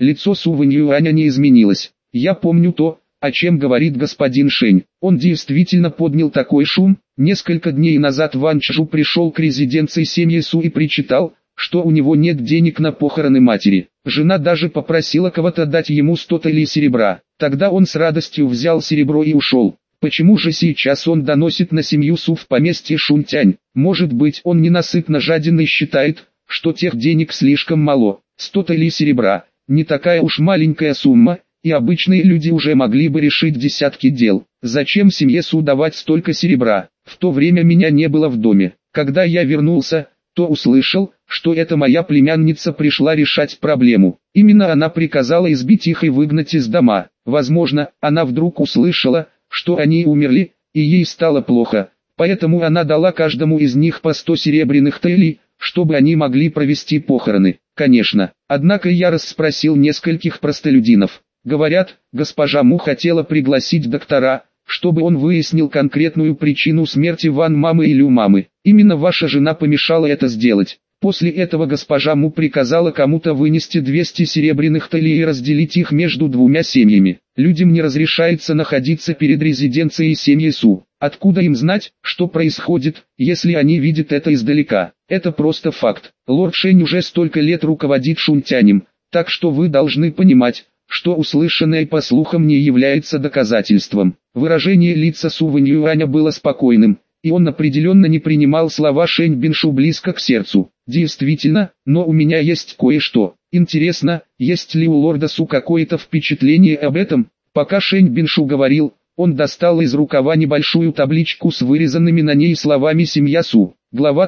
Лицо Су Вэньюаня не изменилось. «Я помню то, о чем говорит господин Шень. Он действительно поднял такой шум. Несколько дней назад Ван Чжу пришел к резиденции семьи Су и причитал, что у него нет денег на похороны матери. Жена даже попросила кого-то дать ему 100 талий серебра. Тогда он с радостью взял серебро и ушел. Почему же сейчас он доносит на семью Су в поместье Шунтянь? Может быть, он ненасытно жаден и считает, что тех денег слишком мало. 100 талий серебра – не такая уж маленькая сумма, и обычные люди уже могли бы решить десятки дел. Зачем семье Су давать столько серебра? В то время меня не было в доме. Когда я вернулся, то услышал, что эта моя племянница пришла решать проблему. Именно она приказала избить их и выгнать из дома. Возможно, она вдруг услышала, что они умерли, и ей стало плохо. Поэтому она дала каждому из них по 100 серебряных талий, чтобы они могли провести похороны. Конечно. Однако я расспросил нескольких простолюдинов. Говорят, госпожа Му хотела пригласить доктора, чтобы он выяснил конкретную причину смерти Ван Мамы и Лю Мамы. Именно ваша жена помешала это сделать. После этого госпожа Му приказала кому-то вынести 200 серебряных талий и разделить их между двумя семьями. Людям не разрешается находиться перед резиденцией семьи Су. Откуда им знать, что происходит, если они видят это издалека? Это просто факт. Лорд Шень уже столько лет руководит Шунтянем, так что вы должны понимать, что услышанное по слухам не является доказательством. Выражение лица Су Вэньюаня было спокойным, и он определенно не принимал слова Шэнь Биншу близко к сердцу. Действительно, но у меня есть кое-что. Интересно, есть ли у лорда Су какое-то впечатление об этом? Пока Шэнь Биншу говорил, он достал из рукава небольшую табличку с вырезанными на ней словами «Семья Су». Глава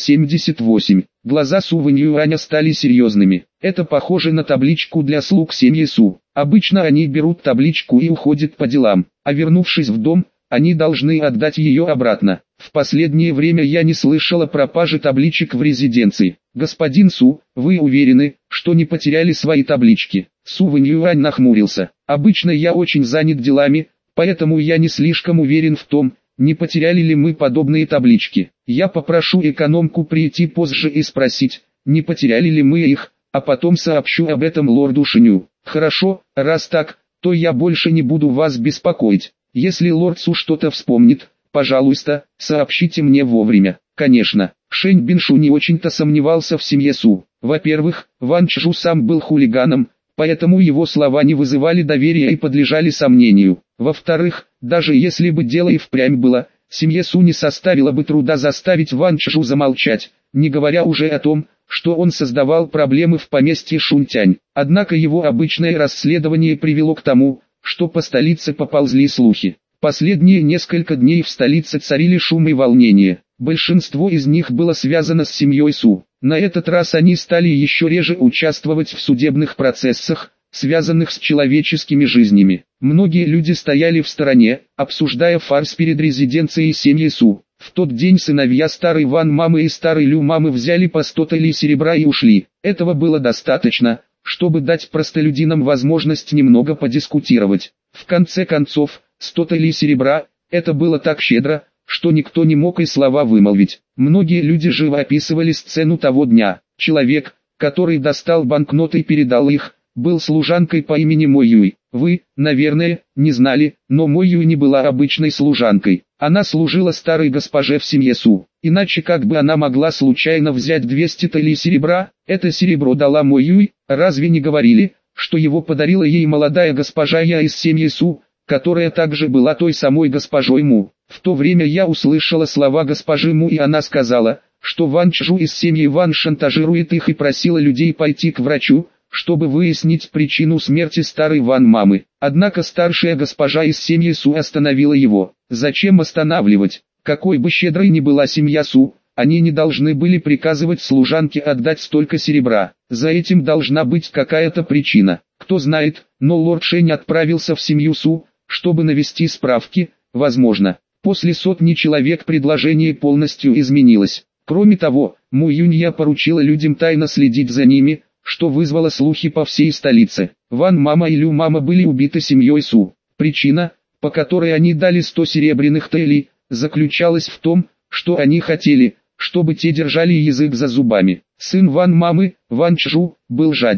378. Глаза Су Вэньюаня стали серьезными. Это похоже на табличку для слуг семьи Су. Обычно они берут табличку и уходят по делам, а вернувшись в дом, они должны отдать ее обратно. В последнее время я не слышал о пропаже табличек в резиденции. Господин Су, вы уверены, что не потеряли свои таблички? Су Вэньюань нахмурился. Обычно я очень занят делами, поэтому я не слишком уверен в том, не потеряли ли мы подобные таблички. Я попрошу экономку прийти позже и спросить, не потеряли ли мы их, а потом сообщу об этом лорду Шиню. Хорошо, раз так, то я больше не буду вас беспокоить. Если лорд Су что-то вспомнит, пожалуйста, сообщите мне вовремя. Конечно, Шэнь Биншу не очень-то сомневался в семье Су. Во-первых, Ван Чжу сам был хулиганом, поэтому его слова не вызывали доверия и подлежали сомнению. Во-вторых, даже если бы дело и впрямь было, семье Су не составило бы труда заставить Ван Чжу замолчать, не говоря уже о том, что он создавал проблемы в поместье Шунтянь. Однако его обычное расследование привело к тому, что по столице поползли слухи. Последние несколько дней в столице царили шум и волнение. Большинство из них было связано с семьей Су. На этот раз они стали еще реже участвовать в судебных процессах, связанных с человеческими жизнями. Многие люди стояли в стороне, обсуждая фарс перед резиденцией семьи Су. В тот день сыновья старой Ван Мамы и старой Лю Мамы взяли по 100 талий серебра и ушли. Этого было достаточно, чтобы дать простолюдинам возможность немного подискутировать. В конце концов, 100 талий серебра – это было так щедро, что никто не мог и слова вымолвить. Многие люди живо описывали сцену того дня. Человек, который достал банкноты и передал их, был служанкой по имени Мо Юй. Вы, наверное, не знали, но Мо Юй не была обычной служанкой. Она служила старой госпоже в семье Су. Иначе как бы она могла случайно взять 200 талий серебра? Это серебро дала Мо Юй. Разве не говорили, что его подарила ей молодая госпожа Я из семьи Су, которая также была той самой госпожой Му? В то время я услышала слова госпожи Му, и она сказала, что Ван Чжу из семьи Ван шантажирует их, и просила людей пойти к врачу, чтобы выяснить причину смерти старой Ван Мамы. Однако старшая госпожа из семьи Су остановила его. Зачем останавливать? Какой бы щедрой ни была семья Су, они не должны были приказывать служанке отдать столько серебра. За этим должна быть какая-то причина. Кто знает, но лорд Шэнь отправился в семью Су, чтобы навести справки. Возможно, после сотни человек предложение полностью изменилось. Кроме того, Му Юнья поручила людям тайно следить за ними, что вызвало слухи по всей столице. Ван Мама и Лю Мама были убиты семьей Су. Причина, по которой они дали 100 серебряных талий, заключалась в том, что они хотели, чтобы те держали язык за зубами. Сын Ван Мамы, Ван Чжу, был жаден.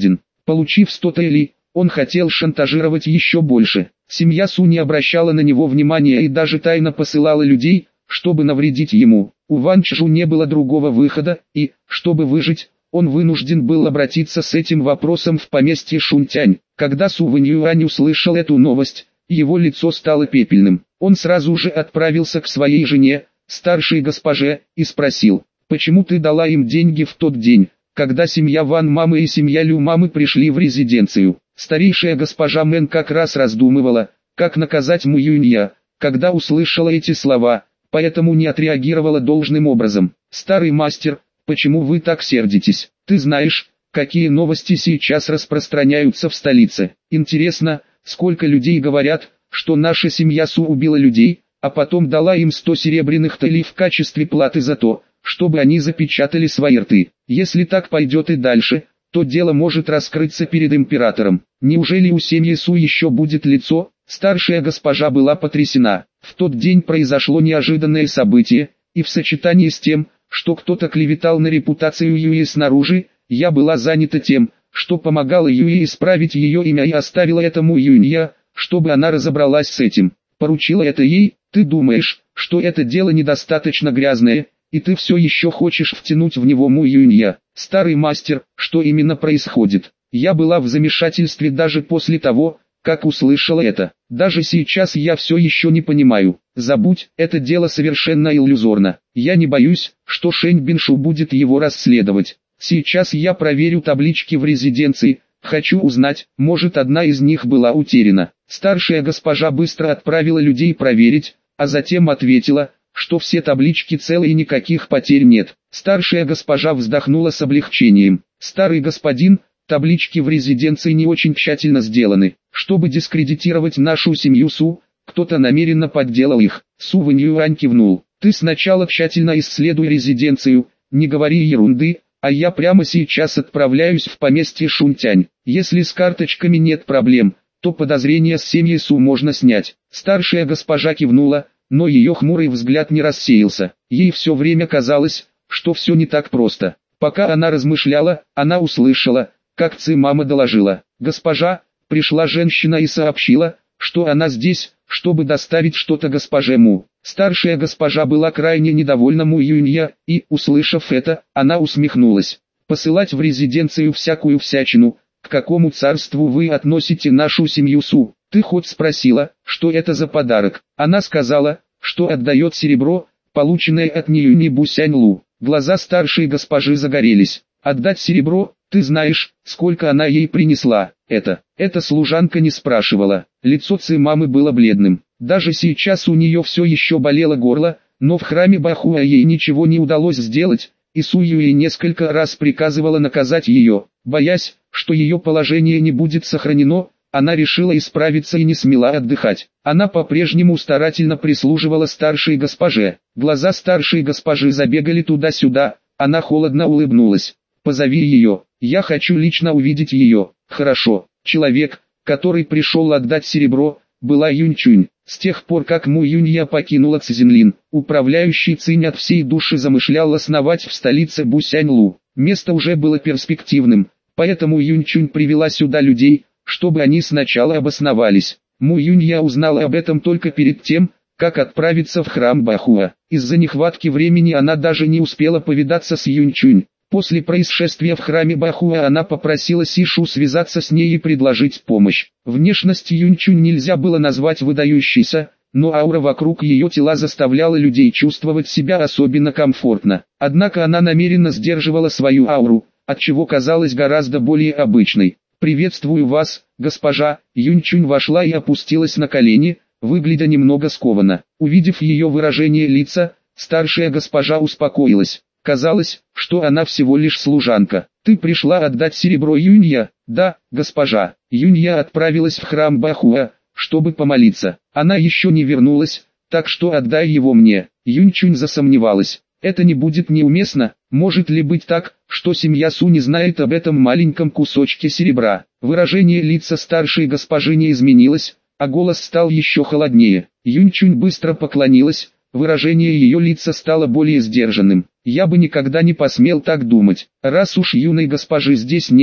Получив 100 тэли, он хотел шантажировать еще больше. Семья Су не обращала на него внимания и даже тайно посылала людей, чтобы навредить ему. У Ван Чжу не было другого выхода, и, чтобы выжить, он вынужден был обратиться с этим вопросом в поместье Шунтянь. Когда Су Вэньюань услышал эту новость, его лицо стало пепельным. Он сразу же отправился к своей жене, старшей госпоже, и спросил: «Почему ты дала им деньги в тот день, когда семья Ван Мамы и семья Лю Мамы пришли в резиденцию?» Старейшая госпожа Мэн как раз раздумывала, как наказать Му Юнья, когда услышала эти слова, поэтому не отреагировала должным образом. «Старый мастер, почему вы так сердитесь? Ты знаешь, какие новости сейчас распространяются в столице? Интересно, сколько людей говорят, что наша семья Су убила людей, а потом дала им 100 серебряных талей в качестве платы за то, чтобы они запечатали свои рты. Если так пойдет и дальше, то дело может раскрыться перед императором. Неужели у семьи Су еще будет лицо?» Старшая госпожа была потрясена. В тот день произошло неожиданное событие, и в сочетании с тем, что кто-то клеветал на репутацию Юи снаружи, я была занята тем, что помогала Юи исправить ее имя и оставила этому Юнья, чтобы она разобралась с этим. Поручила это ей. Ты думаешь, что это дело недостаточно грязное, и ты все еще хочешь втянуть в него Му Юнья? Старый мастер, что именно происходит? Я была в замешательстве даже после того, как услышала это. Даже сейчас я все еще не понимаю. Забудь, это дело совершенно иллюзорно. Я не боюсь, что Шэнь Биншу будет его расследовать. Сейчас я проверю таблички в резиденции. Хочу узнать, может одна из них была утеряна. Старшая госпожа быстро отправила людей проверить, а затем ответила, что все таблички целы и никаких потерь нет. Старшая госпожа вздохнула с облегчением. Старый господин, таблички в резиденции не очень тщательно сделаны. Чтобы дискредитировать нашу семью Су, кто-то намеренно подделал их. Су Вэньюань кивнул. Ты сначала тщательно исследуй резиденцию, не говори ерунды, а я прямо сейчас отправляюсь в поместье Шунтянь. Если с карточками нет проблем, то подозрения с семьи Су можно снять. Старшая госпожа кивнула, но ее хмурый взгляд не рассеялся. Ей все время казалось, что все не так просто. Пока она размышляла, она услышала, как Ци-мама доложила: «Госпожа, пришла женщина и сообщила, что она здесь, чтобы доставить что-то госпоже Му». Старшая госпожа была крайне недовольна Му Юнья, и, услышав это, она усмехнулась. «Посылать в резиденцию всякую всячину, к какому царству вы относите нашу семью Су? Ты хоть спросила, что это за подарок?» Она сказала, что отдает серебро, полученное от Ниюни Бусянь-Лу. Глаза старшей госпожи загорелись. «Отдать серебро? Ты знаешь, сколько она ей принесла?» Эта служанка не спрашивала. Лицо Ци-мамы было бледным. Даже сейчас у нее все еще болело горло, но в храме Бахуа ей ничего не удалось сделать, и Су Юи несколько раз приказывала наказать ее. Боясь, что ее положение не будет сохранено, она решила исправиться и не смела отдыхать. Она по-прежнему старательно прислуживала старшей госпоже. Глаза старшей госпожи забегали туда-сюда, она холодно улыбнулась. «Позови ее, я хочу лично увидеть ее». «Хорошо». Человек, который пришел отдать серебро, была Юньчунь. С тех пор как Му Юнья покинула Цзинлин, управляющий Цинь от всей души замышлял основать в столице Бусянь-Лу. Место уже было перспективным, поэтому Юньчунь привела сюда людей, чтобы они сначала обосновались. Му Юнья узнала об этом только перед тем, как отправиться в храм Бахуа. Из-за нехватки времени она даже не успела повидаться с Юньчунь. После происшествия в храме Бахуа она попросила Сишу связаться с ней и предложить помощь. Внешность Юньчунь нельзя было назвать выдающейся, но аура вокруг ее тела заставляла людей чувствовать себя особенно комфортно. Однако она намеренно сдерживала свою ауру, отчего казалась гораздо более обычной. «Приветствую вас, госпожа». Юньчунь вошла и опустилась на колени, выглядя немного скованно. Увидев ее выражение лица, старшая госпожа успокоилась. Казалось, что она всего лишь служанка. «Ты пришла отдать серебро Юнья?» «Да, госпожа». Юнья отправилась в храм Бахуа, чтобы помолиться. Она еще не вернулась, так что отдай его мне. Юньчунь засомневалась. Это не будет неуместно. Может ли быть так, что семья Су не знает об этом маленьком кусочке серебра? Выражение лица старшей госпожи не изменилось, а голос стал еще холоднее. Юньчунь быстро поклонилась. Выражение ее лица стало более сдержанным. «Я бы никогда не посмел так думать. Раз уж юной госпожи здесь нет,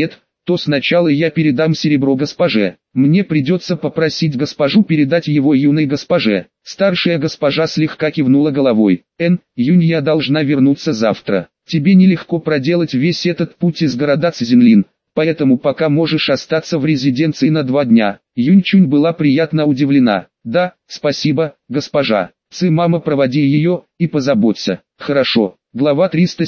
то сначала я передам серебро госпоже. Мне придется попросить госпожу передать его юной госпоже. Старшая госпожа слегка кивнула головой. Юнья должна вернуться завтра. Тебе нелегко проделать весь этот путь из города Цзинлин, поэтому пока можешь остаться в резиденции на 2 дня. Юньчунь была приятно удивлена. Да, спасибо, госпожа. Мама, проводи ее и позаботься. Хорошо. Глава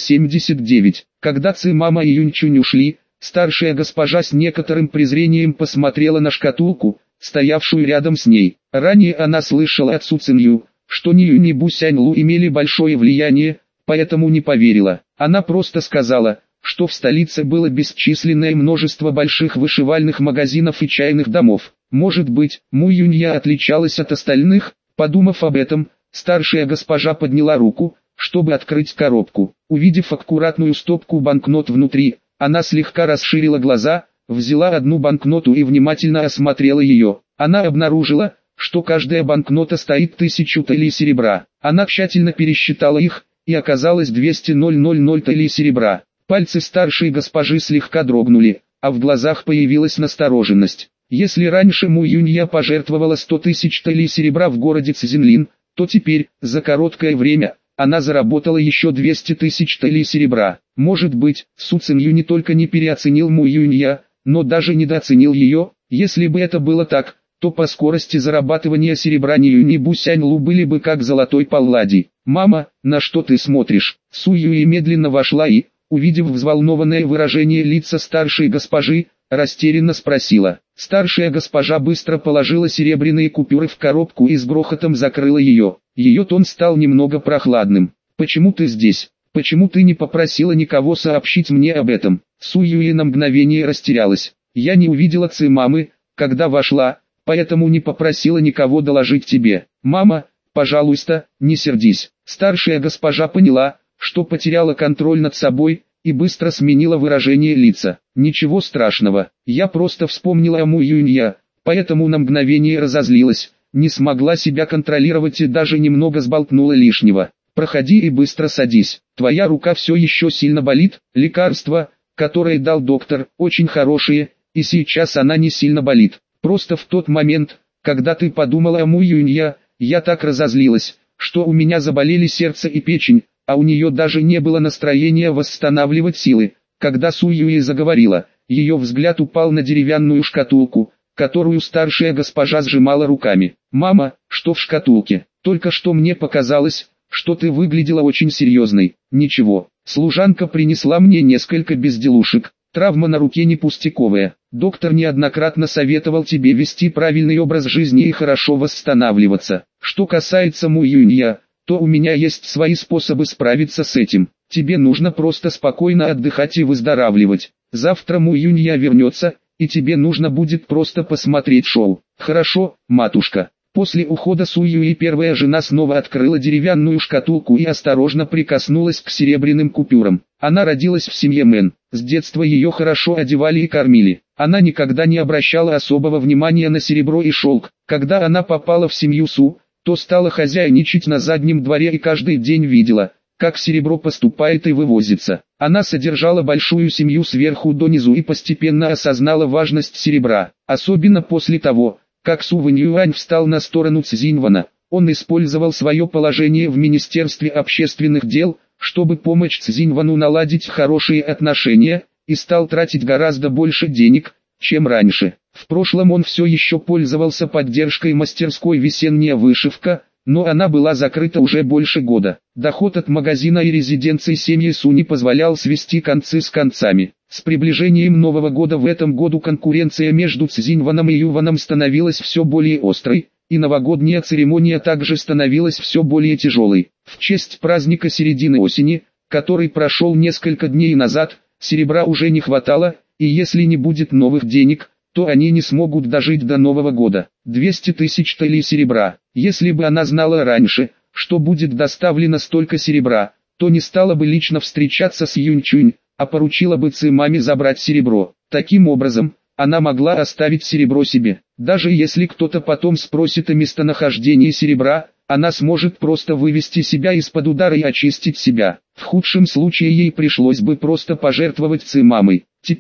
379. Когда мама и Юньчунь ушли, старшая госпожа с некоторым презрением посмотрела на шкатулку, стоявшую рядом с ней. Ранее она слышала от Цинью, что ни Юнь, ни Бусяньлу имели большое влияние, поэтому не поверила. Она просто сказала, что в столице было бесчисленное множество больших вышивальных магазинов и чайных домов. Может быть, Му Юнья отличалась от остальных? Подумав об этом, старшая госпожа подняла руку, чтобы открыть коробку. Увидев аккуратную стопку банкнот внутри, она слегка расширила глаза, взяла одну банкноту и внимательно осмотрела ее. Она обнаружила, что каждая банкнота стоит 1000 талей серебра. Она тщательно пересчитала их, и оказалось 200 000 талей серебра. Пальцы старшей госпожи слегка дрогнули, а в глазах появилась настороженность. Если раньше Му Юнья пожертвовала 100 000 талей серебра в городе Цзинлин, то теперь, за короткое время, она заработала еще 200 000 талей серебра. Может быть, Су Цинью не только не переоценил Му Юнья, но даже недооценил ее. Если бы это было так, то по скорости зарабатывания серебра ни Юнь, ни Бусяньлу были бы как золотой палладий. «Мама, на что ты смотришь?» Су Юй медленно вошла и, увидев взволнованное выражение лица старшей госпожи, растерянно спросила. Старшая госпожа быстро положила серебряные купюры в коробку и с грохотом закрыла ее. Ее тон стал немного прохладным. «Почему ты здесь? Почему ты не попросила никого сообщить мне об этом?» Су Юй на мгновение растерялась. «Я не увидела мамы, когда вошла, поэтому не попросила никого доложить тебе. Мама, пожалуйста, не сердись». Старшая госпожа поняла, что потеряла контроль над собой, и быстро сменила выражение лица. «Ничего страшного, я просто вспомнила о Му Юнья, поэтому на мгновение разозлилась, не смогла себя контролировать и даже немного сболтнула лишнего. Проходи и быстро садись, твоя рука все еще сильно болит, лекарства, которые дал доктор, очень хорошие, и сейчас она не сильно болит. Просто в тот момент, когда ты подумала о Му Юнья, я так разозлилась, что у меня заболели сердце и печень, а у нее даже не было настроения восстанавливать силы. Когда Су Юй заговорила, ее взгляд упал на деревянную шкатулку, которую старшая госпожа сжимала руками. «Мама, что в шкатулке? Только что мне показалось, что ты выглядела очень серьезной». «Ничего, служанка принесла мне несколько безделушек, травма на руке не пустяковая. Доктор неоднократно советовал тебе вести правильный образ жизни и хорошо восстанавливаться. Что касается Му Юнья, то у меня есть свои способы справиться с этим. Тебе нужно просто спокойно отдыхать и выздоравливать. Завтра Му Юнья вернется, и тебе нужно будет просто посмотреть шоу». «Хорошо, матушка». После ухода Су Юи первая жена снова открыла деревянную шкатулку и осторожно прикоснулась к серебряным купюрам. Она родилась в семье Мэн. С детства ее хорошо одевали и кормили. Она никогда не обращала особого внимания на серебро и шелк. Когда она попала в семью Су, то стала хозяйничать на заднем дворе и каждый день видела, как серебро поступает и вывозится. Она содержала большую семью сверху донизу и постепенно осознала важность серебра. Особенно после того, как Су Вэньюань встал на сторону Цзиньвана, он использовал свое положение в Министерстве общественных дел, чтобы помочь Цзиньвану наладить хорошие отношения, и стал тратить гораздо больше денег, чем раньше. В прошлом он все еще пользовался поддержкой мастерской «Весенняя вышивка», но она была закрыта уже больше года. Доход от магазина и резиденции семьи Су не позволял свести концы с концами. С приближением Нового года в этом году конкуренция между Цзиньваном и Юваном становилась все более острой, и новогодняя церемония также становилась все более тяжелой. В честь праздника середины осени, который прошел несколько дней назад, серебра уже не хватало, и если не будет новых денег, то они не смогут дожить до Нового года. 200 000 талей серебра. Если бы она знала раньше, что будет доставлено столько серебра, то не стала бы лично встречаться с Юньчунь, а поручила бы маме забрать серебро. Таким образом, она могла оставить серебро себе. Даже если кто-то потом спросит о местонахождении серебра, она сможет просто вывести себя из-под удара и очистить себя. В худшем случае ей пришлось бы просто пожертвовать мамой. Теперь,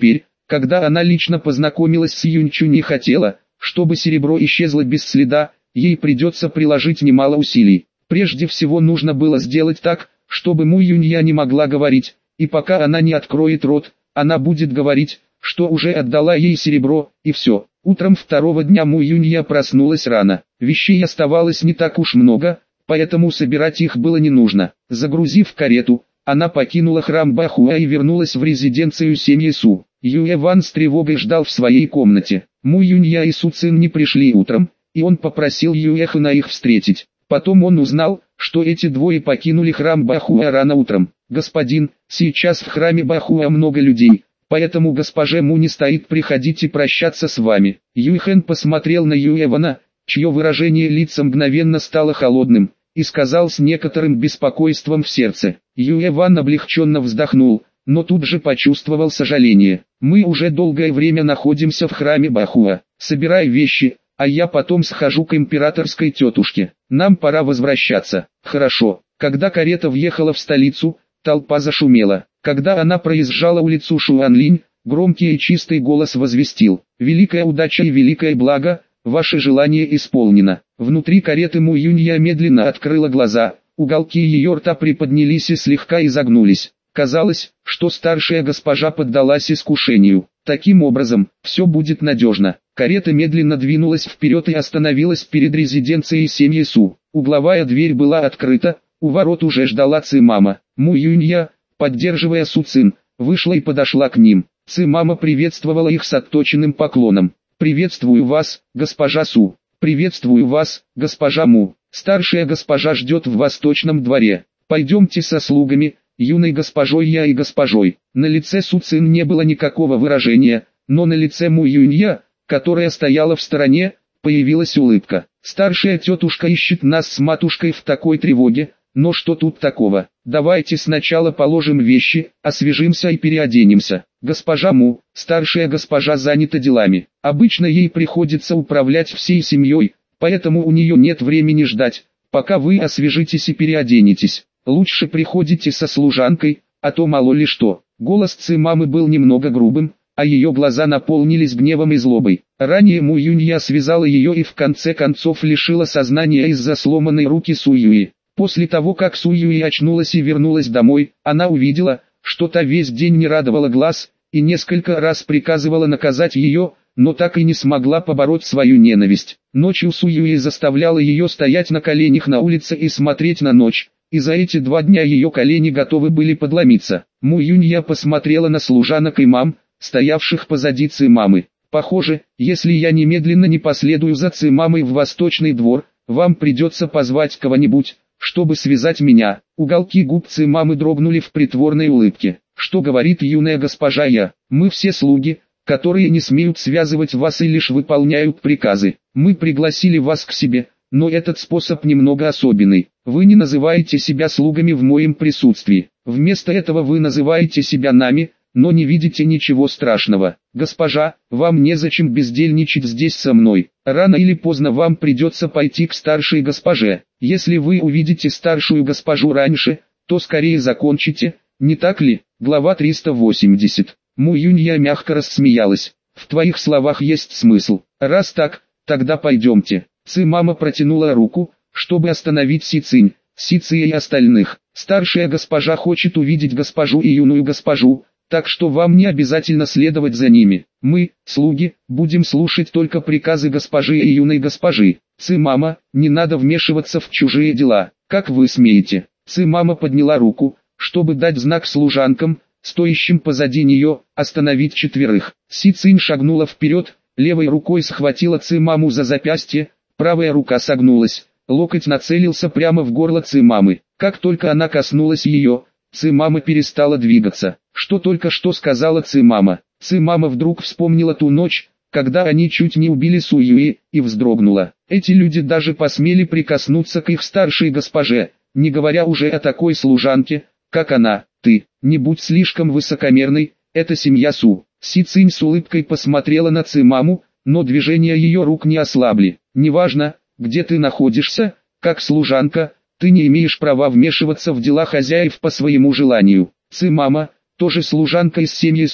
когда она лично познакомилась с Юнчунь и хотела, чтобы серебро исчезло без следа, ей придется приложить немало усилий. Прежде всего нужно было сделать так, чтобы Му Юнья не могла говорить, и пока она не откроет рот, она будет говорить, что уже отдала ей серебро, и все. Утром второго дня Му Юнья проснулась рано. Вещей оставалось не так уж много, поэтому собирать их было не нужно. Загрузив карету, она покинула храм Бахуа и вернулась в резиденцию семьи Су. Юэ Ван с тревогой ждал в своей комнате. Му Юнья и Су Цин не пришли утром, и он попросил Юэ Хэна их встретить. Потом он узнал, что эти двое покинули храм Бахуа рано утром. «Господин, сейчас в храме Бахуа много людей, поэтому госпоже Му не стоит приходить и прощаться с вами». Юэ Хэн посмотрел на Юэ Вана, чье выражение лица мгновенно стало холодным, и сказал с некоторым беспокойством в сердце. Юэ Ван облегченно вздохнул, но тут же почувствовал сожаление. «Мы уже долгое время находимся в храме Бахуа. Собирай вещи, а я потом схожу к императорской тетушке. Нам пора возвращаться». «Хорошо». Когда карета въехала в столицу, толпа зашумела. Когда она проезжала улицу Шуанлинь, громкий и чистый голос возвестил: «Великая удача и великое благо, ваше желание исполнено». Внутри кареты Му Юнья медленно открыла глаза, уголки ее рта приподнялись и слегка изогнулись. Казалось, что старшая госпожа поддалась искушению. Таким образом, все будет надежно. Карета медленно двинулась вперед и остановилась перед резиденцией семьи Су. Угловая дверь была открыта, у ворот уже ждала Ци-мама. Му Юнья, поддерживая Су Цин, вышла и подошла к ним. Ци-мама приветствовала их с отточенным поклоном. «Приветствую вас, госпожа Су. Приветствую вас, госпожа Му. Старшая госпожа ждет в восточном дворе. Пойдемте со слугами, юной госпожой Я и госпожой». На лице Су Цин не было никакого выражения, но на лице Му Юнья, которая стояла в стороне, появилась улыбка. «Старшая тетушка ищет нас с матушкой в такой тревоге, но что тут такого? Давайте сначала положим вещи, освежимся и переоденемся. Госпожа Му, старшая госпожа занята делами. Обычно ей приходится управлять всей семьей, поэтому у нее нет времени ждать, пока вы освежитесь и переоденетесь. Лучше приходите со служанкой, а то мало ли что». Голос Ци-мамы был немного грубым, а ее глаза наполнились гневом и злобой. Ранее Му Юнья связала ее и в конце концов лишила сознания из-за сломанной руки Су Юи. После того, как Су Юи очнулась и вернулась домой, она увидела, что та весь день не радовала глаз, и несколько раз приказывала наказать ее, но так и не смогла побороть свою ненависть. Ночью Су Юи заставляла ее стоять на коленях на улице и смотреть на ночь, и за эти 2 дня ее колени готовы были подломиться. Му Юнья посмотрела на служанок и мам, стоявших позади Ци-мамы. «Похоже, если я немедленно не последую за Ци-мамой в восточный двор, вам придется позвать кого-нибудь, чтобы связать меня». Уголки губ Ци-мамы дрогнули в притворной улыбке. «Что говорит юная госпожа Я? Мы все слуги, которые не смеют связывать вас и лишь выполняют приказы. Мы пригласили вас к себе, но этот способ немного особенный. Вы не называете себя слугами в моем присутствии. Вместо этого вы называете себя нами, но не видите ничего страшного. Госпожа, вам незачем бездельничать здесь со мной. Рано или поздно вам придется пойти к старшей госпоже. Если вы увидите старшую госпожу раньше, то скорее закончите, не так ли?» Глава 380. Му Юнья мягко рассмеялась. «В твоих словах есть смысл. Раз так, тогда пойдемте». Ци-мама протянула руку, чтобы остановить Си Цинь, Си Ци и остальных. «Старшая госпожа хочет увидеть госпожу и юную госпожу, так что вам не обязательно следовать за ними. Мы, слуги, будем слушать только приказы госпожи и юной госпожи. Ци-мама, не надо вмешиваться в чужие дела. Как вы смеете?» Ци-мама подняла руку, чтобы дать знак служанкам, стоящим позади нее, остановить 4. Си Цинь шагнула вперед, левой рукой схватила Ци-маму за запястье, правая рука согнулась, локоть нацелился прямо в горло Ци-мамы. Как только она коснулась ее, Ци-мама перестала двигаться. Что только что сказала Ци-мама? Ци-мама вдруг вспомнила ту ночь, когда они чуть не убили Су Юи, и вздрогнула. Эти люди даже посмели прикоснуться к их старшей госпоже, не говоря уже о такой служанке, как она. «Ты, не будь слишком высокомерной, это семья Су». Си Цинь с улыбкой посмотрела на Ци-маму, но движения ее рук не ослабли. «Неважно, где ты находишься, как служанка, ты не имеешь права вмешиваться в дела хозяев по своему желанию». Ци-мама, тоже служанка из семьи Су,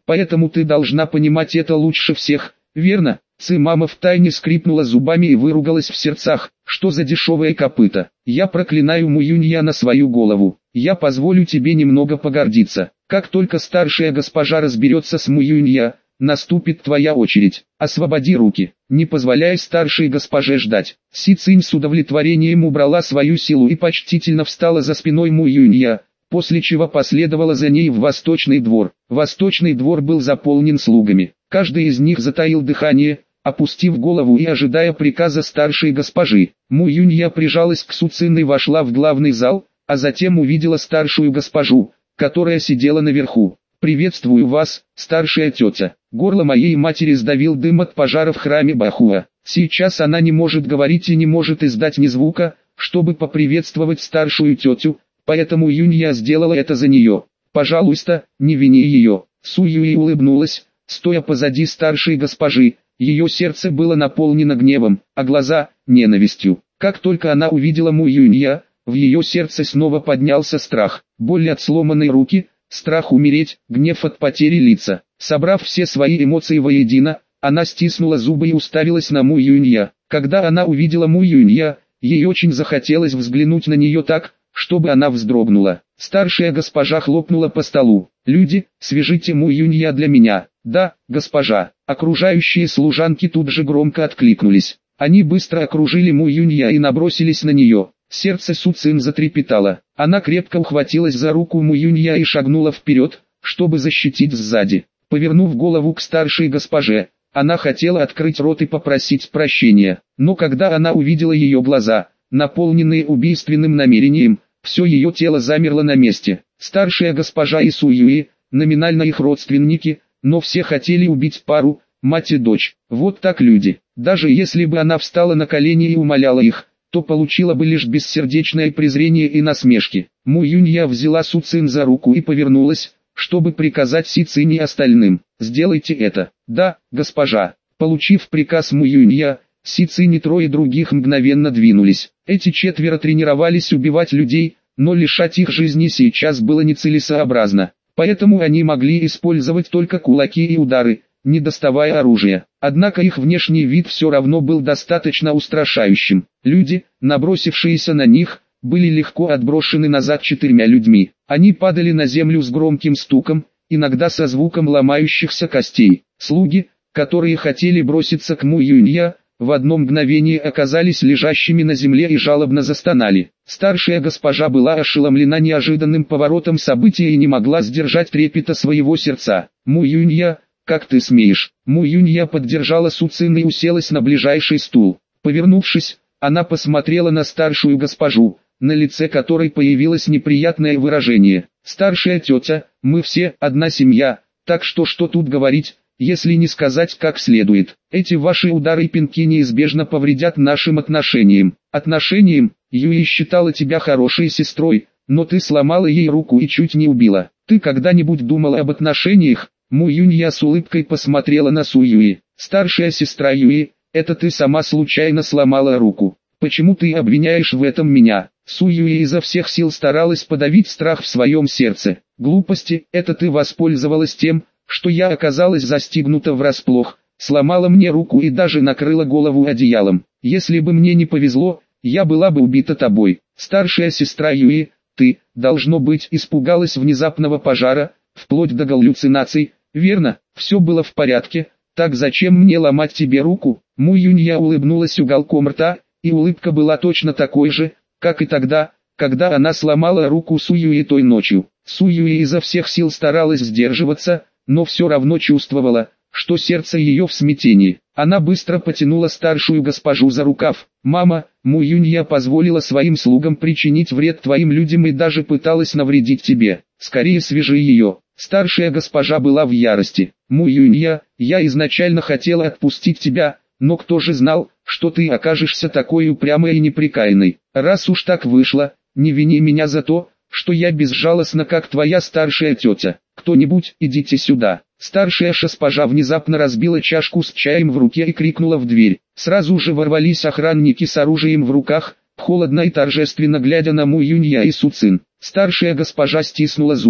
поэтому ты должна понимать это лучше всех, верно? Мама втайне скрипнула зубами и выругалась в сердцах. Что за дешевое копыто? Я проклинаю Муюнья на свою голову. Я позволю тебе немного погордиться. Как только старшая госпожа разберется с Муюнья, наступит твоя очередь. Освободи руки, не позволяй старшей госпоже ждать. Си Цинь с удовлетворением убрала свою силу и почтительно встала за спиной Муюнья, после чего последовала за ней в Восточный двор. Восточный двор был заполнен слугами. Каждый из них затаил дыхание, опустив голову и ожидая приказа старшей госпожи. Муюнья прижалась к Су Цин и вошла в главный зал, а затем увидела старшую госпожу, которая сидела наверху. «Приветствую вас, старшая тетя». Горло моей матери сдавил дым от пожара в храме Бахуа. Сейчас она не может говорить и не может издать ни звука, чтобы поприветствовать старшую тетю, поэтому Юнья сделала это за нее. «Пожалуйста, не вини ее». Су Юи улыбнулась, стоя позади старшей госпожи. Ее сердце было наполнено гневом, а глаза – ненавистью. Как только она увидела Му Юнья, в ее сердце снова поднялся страх, боль от сломанной руки, страх умереть, гнев от потери лица. Собрав все свои эмоции воедино, она стиснула зубы и уставилась на Му Юнья. Когда она увидела Му Юнья, ей очень захотелось взглянуть на нее так, чтобы она вздрогнула. Старшая госпожа хлопнула по столу. «Люди, свяжите Му Юнья для меня». «Да, госпожа». Окружающие служанки тут же громко откликнулись. Они быстро окружили Му Юнья и набросились на нее. Сердце Су Цин затрепетало. Она крепко ухватилась за руку Му Юнья и шагнула вперед, чтобы защитить сзади. Повернув голову к старшей госпоже, она хотела открыть рот и попросить прощения. Но когда она увидела ее глаза, наполненные убийственным намерением, все ее тело замерло на месте. Старшая госпожа и Су Юи, номинально их родственники, но все хотели убить пару, мать и дочь. Вот так люди. Даже если бы она встала на колени и умоляла их, то получила бы лишь бессердечное презрение и насмешки. Му Юнья взяла Су Цин за руку и повернулась, чтобы приказать Си Цинь и остальным. «Сделайте это». «Да, госпожа». Получив приказ Му Юнья, Си Цинь и трое других мгновенно двинулись. Эти четверо тренировались убивать людей, но лишать их жизни сейчас было нецелесообразно. Поэтому они могли использовать только кулаки и удары, не доставая оружия. Однако их внешний вид все равно был достаточно устрашающим. Люди, набросившиеся на них, были легко отброшены назад 4 людьми. Они падали на землю с громким стуком, иногда со звуком ломающихся костей. Слуги, которые хотели броситься к Му Юнья, в одно мгновение оказались лежащими на земле и жалобно застонали. Старшая госпожа была ошеломлена неожиданным поворотом событий и не могла сдержать трепета своего сердца. «Му Юнья, как ты смеешь?» Му Юнья поддержала Су Цин и уселась на ближайший стул. Повернувшись, она посмотрела на старшую госпожу, на лице которой появилось неприятное выражение. «Старшая тетя, мы все одна семья, так что тут говорить, если не сказать как следует. Эти ваши удары и пинки неизбежно повредят нашим отношениям». «Отношениям? Юи считала тебя хорошей сестрой, но ты сломала ей руку и чуть не убила. Ты когда-нибудь думала об отношениях?» Му Юнья с улыбкой посмотрела на Су Юи. «Старшая сестра Юи, это ты сама случайно сломала руку. Почему ты обвиняешь в этом меня?» Су Юи изо всех сил старалась подавить страх в своем сердце. «Глупости, это ты воспользовалась тем, что я оказалась застигнута врасплох, сломала мне руку и даже накрыла голову одеялом. Если бы мне не повезло, я была бы убита тобой. Старшая сестра Юи, ты, должно быть, испугалась внезапного пожара, вплоть до галлюцинаций, верно? Все было в порядке, так зачем мне ломать тебе руку?» Му Юнья улыбнулась уголком рта, и улыбка была точно такой же, как и тогда, когда она сломала руку Су Юи той ночью. Су Юи изо всех сил старалась сдерживаться, но все равно чувствовала, что сердце ее в смятении. Она быстро потянула старшую госпожу за рукав. «Мама, Му Юнья позволила своим слугам причинить вред твоим людям и даже пыталась навредить тебе. Скорее свяжи ее». Старшая госпожа была в ярости. «Му Юнья, я изначально хотела отпустить тебя, но кто же знал, что ты окажешься такой упрямой и непрекаянной. Раз уж так вышло, не вини меня за то, что я безжалостна как твоя старшая тетя. Кто-нибудь, идите сюда». Старшая госпожа внезапно разбила чашку с чаем в руке и крикнула в дверь. Сразу же ворвались охранники с оружием в руках, холодно и торжественно глядя на Му Юнья и Су Цин. Старшая госпожа стиснула зубы.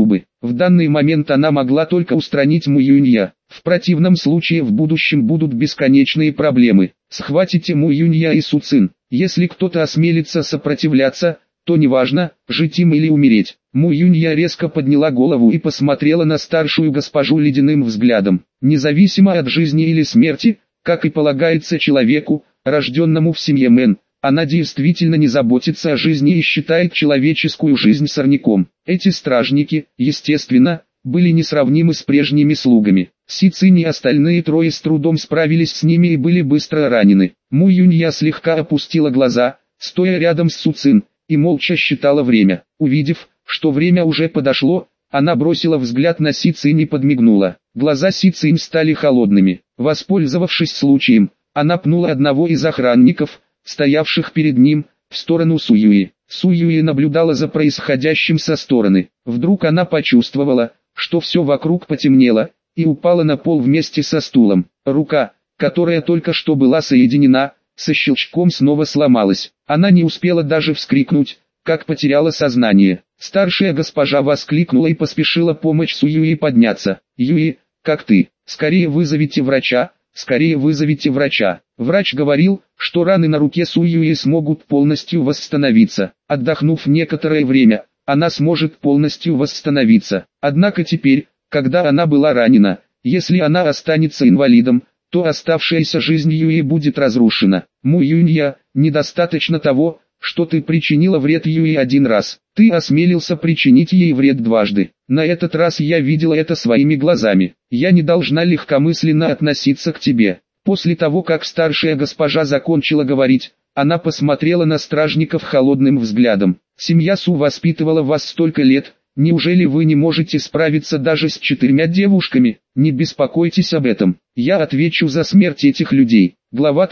В данный момент она могла только устранить Му Юнья. В противном случае в будущем будут бесконечные проблемы. Схватите Му Юнья и Су Цин. Если кто-то осмелится сопротивляться, то неважно, жить им или умереть. Му Юнья резко подняла голову и посмотрела на старшую госпожу ледяным взглядом. Независимо от жизни или смерти, как и полагается человеку, рожденному в семье Мэн, она действительно не заботится о жизни и считает человеческую жизнь сорняком. Эти стражники, естественно, были несравнимы с прежними слугами. Си Цинь и остальные трое с трудом справились с ними и были быстро ранены. Му Юнья слегка опустила глаза, стоя рядом с Су Цин, и молча считала время. Увидев, что время уже подошло, она бросила взгляд на Си Цинь и подмигнула. Глаза Си Цинь стали холодными. Воспользовавшись случаем, она пнула одного из охранников, стоявших перед ним, в сторону Су Юи. Су Юи наблюдала за происходящим со стороны. Вдруг она почувствовала, что все вокруг потемнело, и упала на пол вместе со стулом. Рука, которая только что была соединена, со щелчком снова сломалась. Она не успела даже вскрикнуть, как потеряла сознание. Старшая госпожа воскликнула и поспешила помочь Су Юи подняться. «Юи, как ты? Скорее вызовите врача, скорее вызовите врача». Врач говорил, что раны на руке Су Юи смогут полностью восстановиться. Отдохнув некоторое время, она сможет полностью восстановиться. Однако теперь, когда она была ранена, если она останется инвалидом, то оставшаяся жизнь Юи будет разрушена. Му Юнья, недостаточно того, что ты причинила вред Юи один раз. Ты осмелился причинить ей вред дважды. На этот раз я видела это своими глазами. Я не должна легкомысленно относиться к тебе. После того, как старшая госпожа закончила говорить, она посмотрела на стражников холодным взглядом. Семья Су воспитывала вас столько лет. Неужели вы не можете справиться даже с 4 девушками? Не беспокойтесь об этом. Я отвечу за смерть этих людей. Глава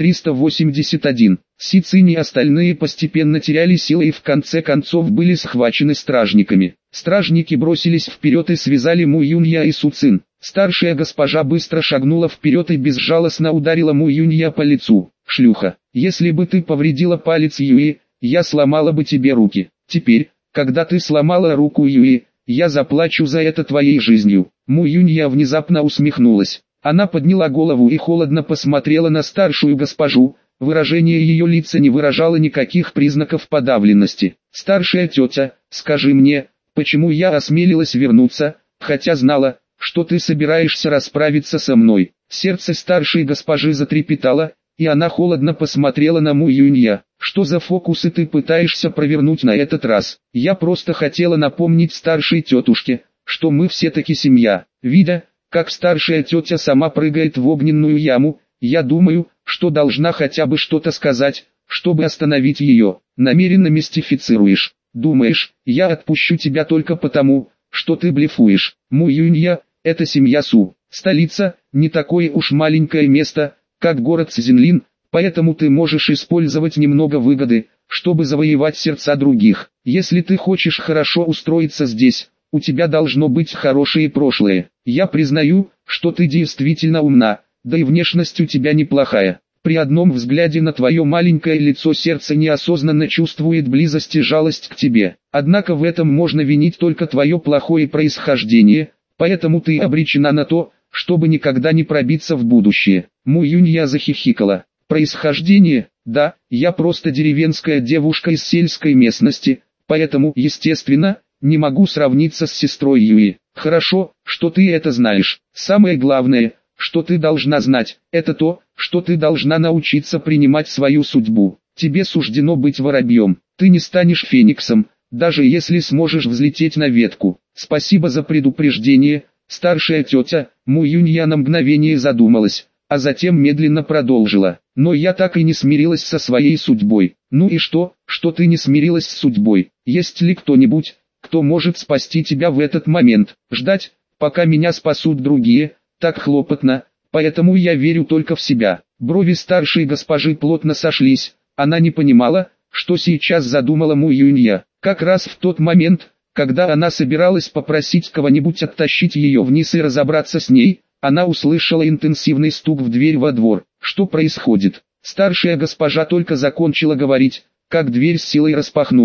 381. Си Цинь и остальные постепенно теряли силы и в конце концов были схвачены стражниками. Стражники бросились вперед и связали Му Юнья и Су Цин. Старшая госпожа быстро шагнула вперед и безжалостно ударила Му Юнья по лицу. «Шлюха, если бы ты повредила палец Юи, я сломала бы тебе руки. Теперь, когда ты сломала руку Юи, я заплачу за это твоей жизнью». Му Юнья внезапно усмехнулась. Она подняла голову и холодно посмотрела на старшую госпожу. Выражение ее лица не выражало никаких признаков подавленности. «Старшая тетя, скажи мне, почему я осмелилась вернуться, хотя знала, что ты собираешься расправиться со мной?» Сердце старшей госпожи затрепетало, и она холодно посмотрела на Му Юнья. «Что за фокусы ты пытаешься провернуть на этот раз? Я просто хотела напомнить старшей тетушке, что мы все-таки семья». Видя, как старшая тетя сама прыгает в огненную яму, я думаю, что должна хотя бы что-то сказать, чтобы остановить ее. Намеренно мистифицируешь. Думаешь, я отпущу тебя только потому, что ты блефуешь. Му Юнья, это семья Су. Столица, не такое уж маленькое место, как город Цзинлин, поэтому ты можешь использовать немного выгоды, чтобы завоевать сердца других. Если ты хочешь хорошо устроиться здесь, у тебя должно быть хорошее прошлое. Я признаю, что ты действительно умна, да и внешность у тебя неплохая. При одном взгляде на твое маленькое лицо сердце неосознанно чувствует близость и жалость к тебе. Однако в этом можно винить только твое плохое происхождение, поэтому ты обречена на то, чтобы никогда не пробиться в будущее. Му Юнья захихикала. Происхождение? Да, я просто деревенская девушка из сельской местности, поэтому, естественно, не могу сравниться с сестрой Юи. Хорошо, что ты это знаешь. Самое главное, что ты должна знать, это то, что ты должна научиться принимать свою судьбу. Тебе суждено быть воробьем. Ты не станешь фениксом, даже если сможешь взлететь на ветку. Спасибо за предупреждение, старшая тетя. Му Юнья на мгновение задумалась, а затем медленно продолжила. Но я так и не смирилась со своей судьбой. Ну и что ты не смирилась с судьбой? Есть ли кто-нибудь, кто может спасти тебя в этот момент? Ждать, пока меня спасут другие, так хлопотно, поэтому я верю только в себя. Брови старшей госпожи плотно сошлись, она не понимала, что сейчас задумала Му Юнья. Как раз в тот момент, когда она собиралась попросить кого-нибудь оттащить ее вниз и разобраться с ней, она услышала интенсивный стук в дверь во двор. Что происходит? Старшая госпожа только закончила говорить, как дверь с силой распахнулась.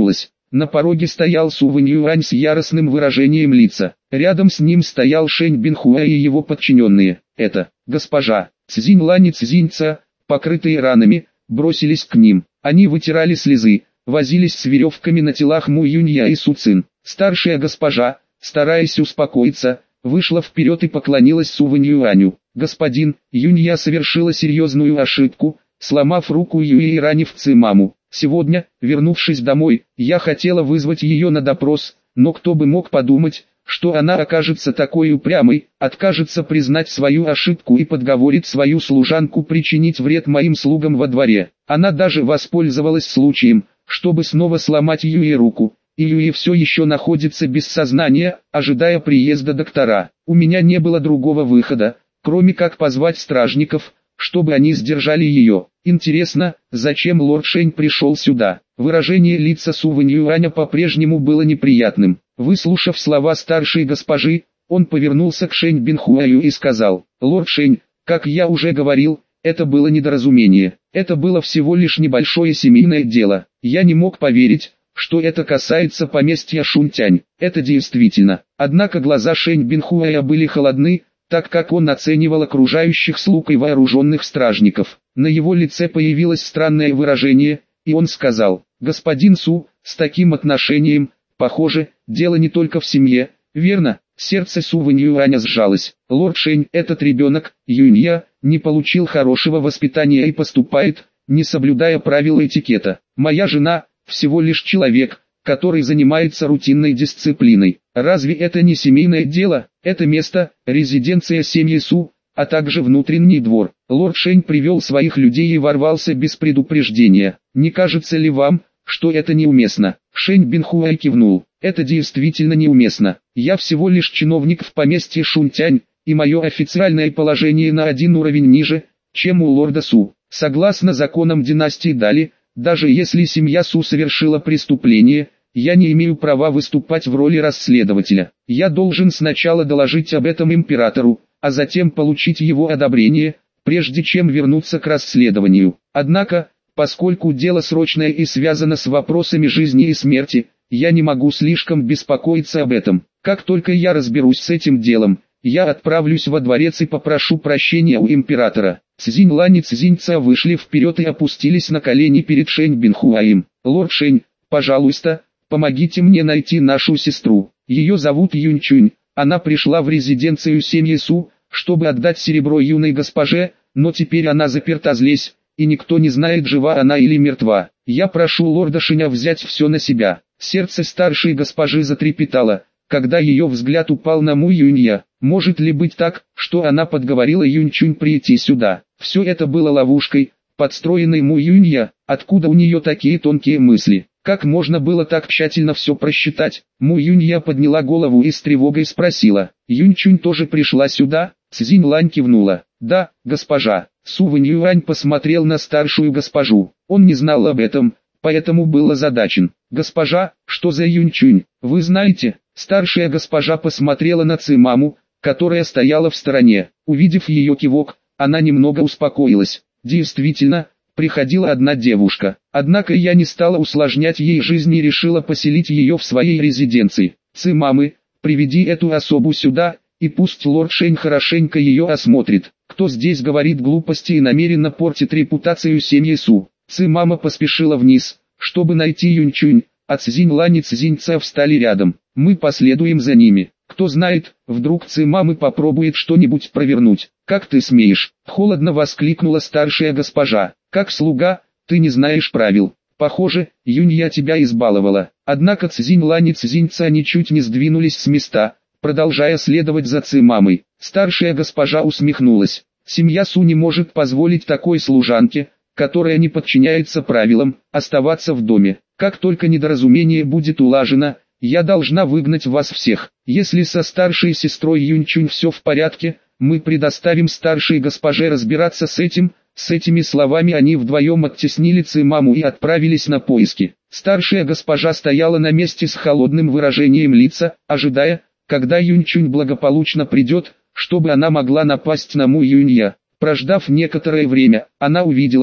На пороге стоял Су Вэньюань с яростным выражением лица. Рядом с ним стоял Шэнь Бинхуа и его подчиненные. Это, госпожа, Цзинь Лань и Цзинь Ца, покрытые ранами, бросились к ним. Они вытирали слезы, возились с веревками на телах Му Юнья и Су Цин. Старшая госпожа, стараясь успокоиться, вышла вперед и поклонилась Су Вэньюаню. Господин, Юнья совершила серьезную ошибку, сломав руку Юи и ранив Цимаму. Сегодня, вернувшись домой, я хотела вызвать ее на допрос, но кто бы мог подумать, что она окажется такой упрямой, откажется признать свою ошибку и подговорит свою служанку причинить вред моим слугам во дворе. Она даже воспользовалась случаем, чтобы снова сломать Юи руку, и Юи все еще находится без сознания, ожидая приезда доктора. У меня не было другого выхода, кроме как позвать стражников, чтобы они сдержали ее. Интересно, зачем лорд Шэнь пришел сюда? Выражение лица Су Вэньюаня по-прежнему было неприятным. Выслушав слова старшей госпожи, он повернулся к Шэнь Бинхуаю и сказал: «Лорд Шэнь, как я уже говорил, это было недоразумение. Это было всего лишь небольшое семейное дело. Я не мог поверить, что это касается поместья Шунтянь. Это действительно». Однако глаза Шэнь Бинхуая были холодны, так как он оценивал окружающих слуг и вооруженных стражников. На его лице появилось странное выражение, и он сказал: «Господин Су, с таким отношением, похоже, дело не только в семье, верно?» Сердце Су Вэньюаня сжалось. Лорд Шэнь, этот ребенок, Юнья, не получил хорошего воспитания и поступает, не соблюдая правил этикета. Моя жена, всего лишь человек, который занимается рутинной дисциплиной. Разве это не семейное дело? Это место, резиденция семьи Су, а также внутренний двор. Лорд Шэнь привел своих людей и ворвался без предупреждения. Не кажется ли вам, что это неуместно? Шэнь Бинхуай кивнул. Это действительно неуместно. Я всего лишь чиновник в поместье Шунтянь, и мое официальное положение на один уровень ниже, чем у лорда Су. Согласно законам династии Дали, даже если семья Су совершила преступление, я не имею права выступать в роли расследователя. Я должен сначала доложить об этом императору, а затем получить его одобрение, прежде чем вернуться к расследованию. Однако, поскольку дело срочное и связано с вопросами жизни и смерти, я не могу слишком беспокоиться об этом. Как только я разберусь с этим делом, я отправлюсь во дворец и попрошу прощения у императора. Цзинь Лань и Цзинь Ца вышли вперед и опустились на колени перед Шэнь Бинхуаем. «Лорд Шэнь, пожалуйста, помогите мне найти нашу сестру. Ее зовут Юньчунь. Она пришла в резиденцию семьи Су, чтобы отдать серебро юной госпоже, но теперь она заперта здесь, и никто не знает, жива она или мертва. Я прошу лорда Шэня взять все на себя». Сердце старшей госпожи затрепетало, когда ее взгляд упал на Му Юнья. Может ли быть так, что она подговорила Юньчунь прийти сюда? Все это было ловушкой, подстроенной Му Юнья. Откуда у нее такие тонкие мысли? Как можно было так тщательно все просчитать? Му Юнья подняла голову и с тревогой спросила: «Юньчунь тоже пришла сюда?» Цзинь Лань кивнула. «Да, госпожа». Су Вэньюань посмотрел на старшую госпожу. Он не знал об этом, поэтому был озадачен. «Госпожа, что за Юньчунь? Вы знаете?» Старшая госпожа посмотрела на Цимаму, которая стояла в стороне. Увидев ее кивок, она немного успокоилась. Действительно, приходила одна девушка. Однако я не стала усложнять ей жизнь и решила поселить ее в своей резиденции. Цимамы, приведи эту особу сюда, и пусть лорд Шэнь хорошенько ее осмотрит. Кто здесь говорит глупости и намеренно портит репутацию семьи Су? Цимама поспешила вниз, чтобы найти Юньчунь, а Цзинь Лань и Цзинь Ца встали рядом. Мы последуем за ними. Кто знает, вдруг Цимама попробует что-нибудь провернуть. «Как ты смеешь?» — холодно воскликнула старшая госпожа. «Как слуга, ты не знаешь правил. Похоже, Юнья тебя избаловала». Однако Цзинь Лань и Цзинь Ца ничуть не сдвинулись с места, продолжая следовать за Цимамой. Старшая госпожа усмехнулась. Семья Су не может позволить такой служанке, которая не подчиняется правилам, оставаться в доме. Как только недоразумение будет улажено, я должна выгнать вас всех. Если со старшей сестрой Юньчунь все в порядке, мы предоставим старшей госпоже разбираться с этим». С этими словами они вдвоем оттеснили Цимаму и отправились на поиски. Старшая госпожа стояла на месте с холодным выражением лица, ожидая, когда Юньчунь благополучно придет, чтобы она могла напасть на Му Юнья. Прождав некоторое время, она увидела,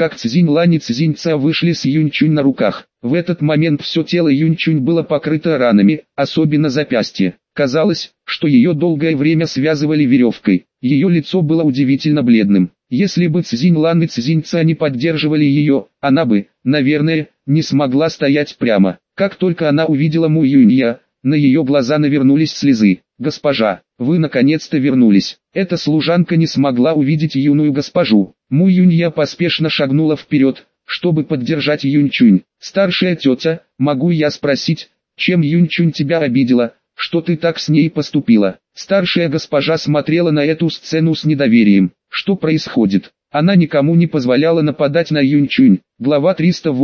как Цзиньлань и Цзиньца вышли с Юньчунь на руках. В этот момент все тело Юньчунь было покрыто ранами, особенно запястье. Казалось, что ее долгое время связывали веревкой. Ее лицо было удивительно бледным. Если бы Цзиньлань и Цзиньца не поддерживали ее, она бы, наверное, не смогла стоять прямо. Как только она увидела Му Юнья, на ее глаза навернулись слезы. «Госпожа, вы наконец-то вернулись». Эта служанка не смогла увидеть юную госпожу. Му Юнья поспешно шагнула вперед, чтобы поддержать Юньчунь. «Старшая тетя, могу я спросить, чем Юньчунь тебя обидела, что ты так с ней поступила?» Старшая госпожа смотрела на эту сцену с недоверием. Что происходит? Она никому не позволяла нападать на Юньчунь. Глава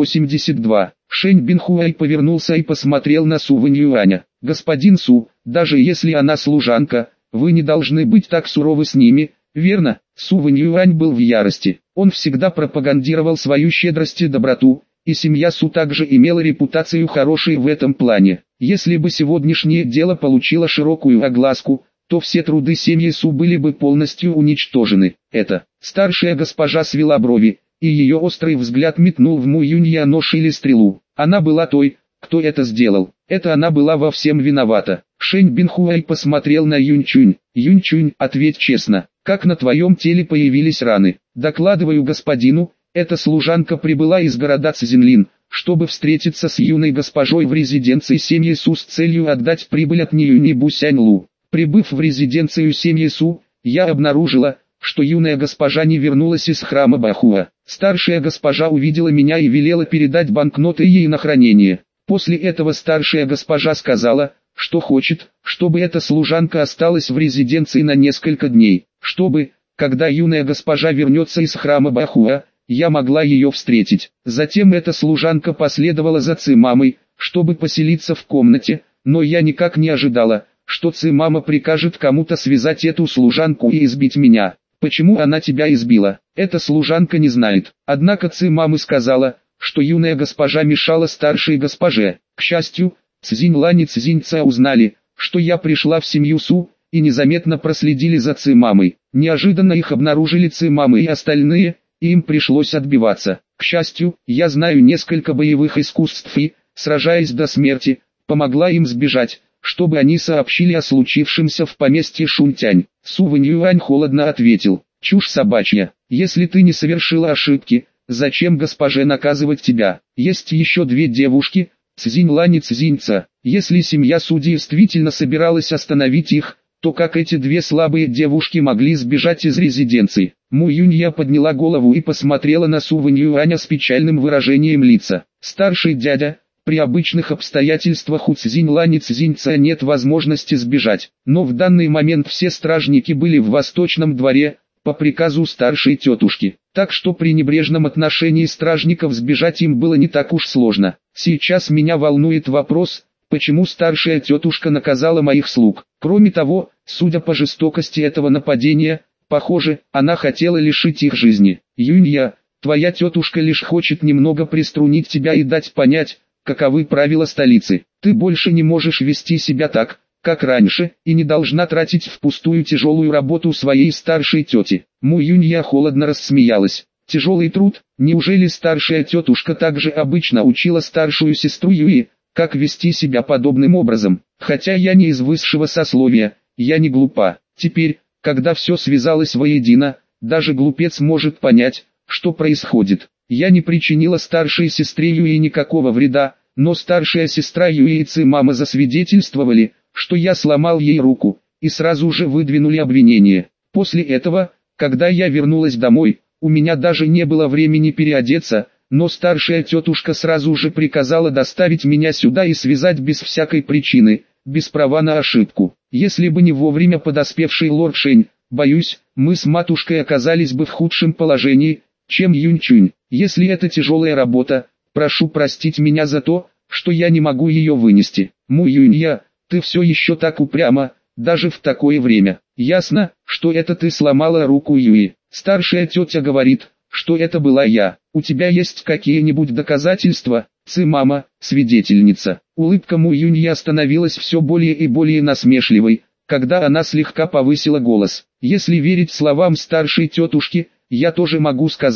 382. Шэнь Бинхуэй повернулся и посмотрел на Су Вэньюаня. «Господин Су, даже если она служанка, вы не должны быть так суровы с ними, верно?» Су Вэньюань был в ярости. Он всегда пропагандировал свою щедрость и доброту, и семья Су также имела репутацию хорошей в этом плане. Если бы сегодняшнее дело получило широкую огласку, то все труды семьи Су были бы полностью уничтожены. Это старшая госпожа свела брови, и ее острый взгляд метнул в Му Юнья нож или стрелу. Она была той, кто это сделал. Это она была во всем виновата. Шэнь Бинхуэй посмотрел на Юньчунь. «Юньчунь, ответь честно, как на твоем теле появились раны?» «Докладываю господину, эта служанка прибыла из города Цзинлин, чтобы встретиться с юной госпожой в резиденции семьи Су с целью отдать прибыль от Ниюни Бусяньлу. Прибыв в резиденцию семьи Су, я обнаружила, что юная госпожа не вернулась из храма Бахуа. Старшая госпожа увидела меня и велела передать банкноты ей на хранение. После этого старшая госпожа сказала, что хочет, чтобы эта служанка осталась в резиденции на несколько дней, чтобы, когда юная госпожа вернется из храма Бахуа, я могла ее встретить. Затем эта служанка последовала за Цимамой, чтобы поселиться в комнате, но я никак не ожидала, что Цимама прикажет кому-то связать эту служанку и избить меня. Почему она тебя избила? Эта служанка не знает. Однако Цимама сказала, что юная госпожа мешала старшей госпоже. К счастью, Цзиньлань и Цзиньца узнали, что я пришла в семью Су, и незаметно проследили за Цимамой. Неожиданно их обнаружили Цимама и остальные, и им пришлось отбиваться. К счастью, я знаю несколько боевых искусств и, сражаясь до смерти, помогла им сбежать, чтобы они сообщили о случившемся в поместье Шунтянь. Су Вэньюань холодно ответил: «Чушь собачья, если ты не совершила ошибки, зачем госпоже наказывать тебя? Есть еще две девушки, Цзиньлань и Цзиньца. Если семья Су действительно собиралась остановить их, то как эти две слабые девушки могли сбежать из резиденции?» Му Юнья подняла голову и посмотрела на Су Вэньюаня с печальным выражением лица. «Старший дядя, при обычных обстоятельствах у Цзиньлань и Цзиньца нет возможности сбежать, но в данный момент все стражники были в восточном дворе, по приказу старшей тетушки, так что при небрежном отношении стражников сбежать им было не так уж сложно. Сейчас меня волнует вопрос, почему старшая тетушка наказала моих слуг. Кроме того, судя по жестокости этого нападения, похоже, она хотела лишить их жизни. Юнья, твоя тетушка лишь хочет немного приструнить тебя и дать понять, каковы правила столицы. Ты больше не можешь вести себя так, как раньше, и не должна тратить впустую тяжелую работу своей старшей тети». Му Юнья холодно рассмеялась. «Тяжелый труд? Неужели старшая тетушка также обычно учила старшую сестру Юи, как вести себя подобным образом? Хотя я не из высшего сословия, я не глупа. Теперь, когда все связалось воедино, даже глупец может понять, что происходит. Я не причинила старшей сестре Юи никакого вреда, но старшая сестра Юи и Цимама засвидетельствовали, что я сломал ей руку, и сразу же выдвинули обвинение. После этого, когда я вернулась домой, у меня даже не было времени переодеться, но старшая тетушка сразу же приказала доставить меня сюда и связать без всякой причины, без права на ошибку. Если бы не вовремя подоспевший лорд Шэнь, боюсь, мы с матушкой оказались бы в худшем положении, чем Юньчунь. Если это тяжелая работа, прошу простить меня за то, что я не могу ее вынести. Му Юнья, ты все еще так упряма, даже в такое время. Ясно, что это ты сломала руку Юи. Старшая тетя говорит, что это была я. У тебя есть какие-нибудь доказательства? Цимама, свидетельница». Улыбка Му Юнья становилась все более и более насмешливой, когда она слегка повысила голос. «Если верить словам старшей тетушки, я тоже могу сказать,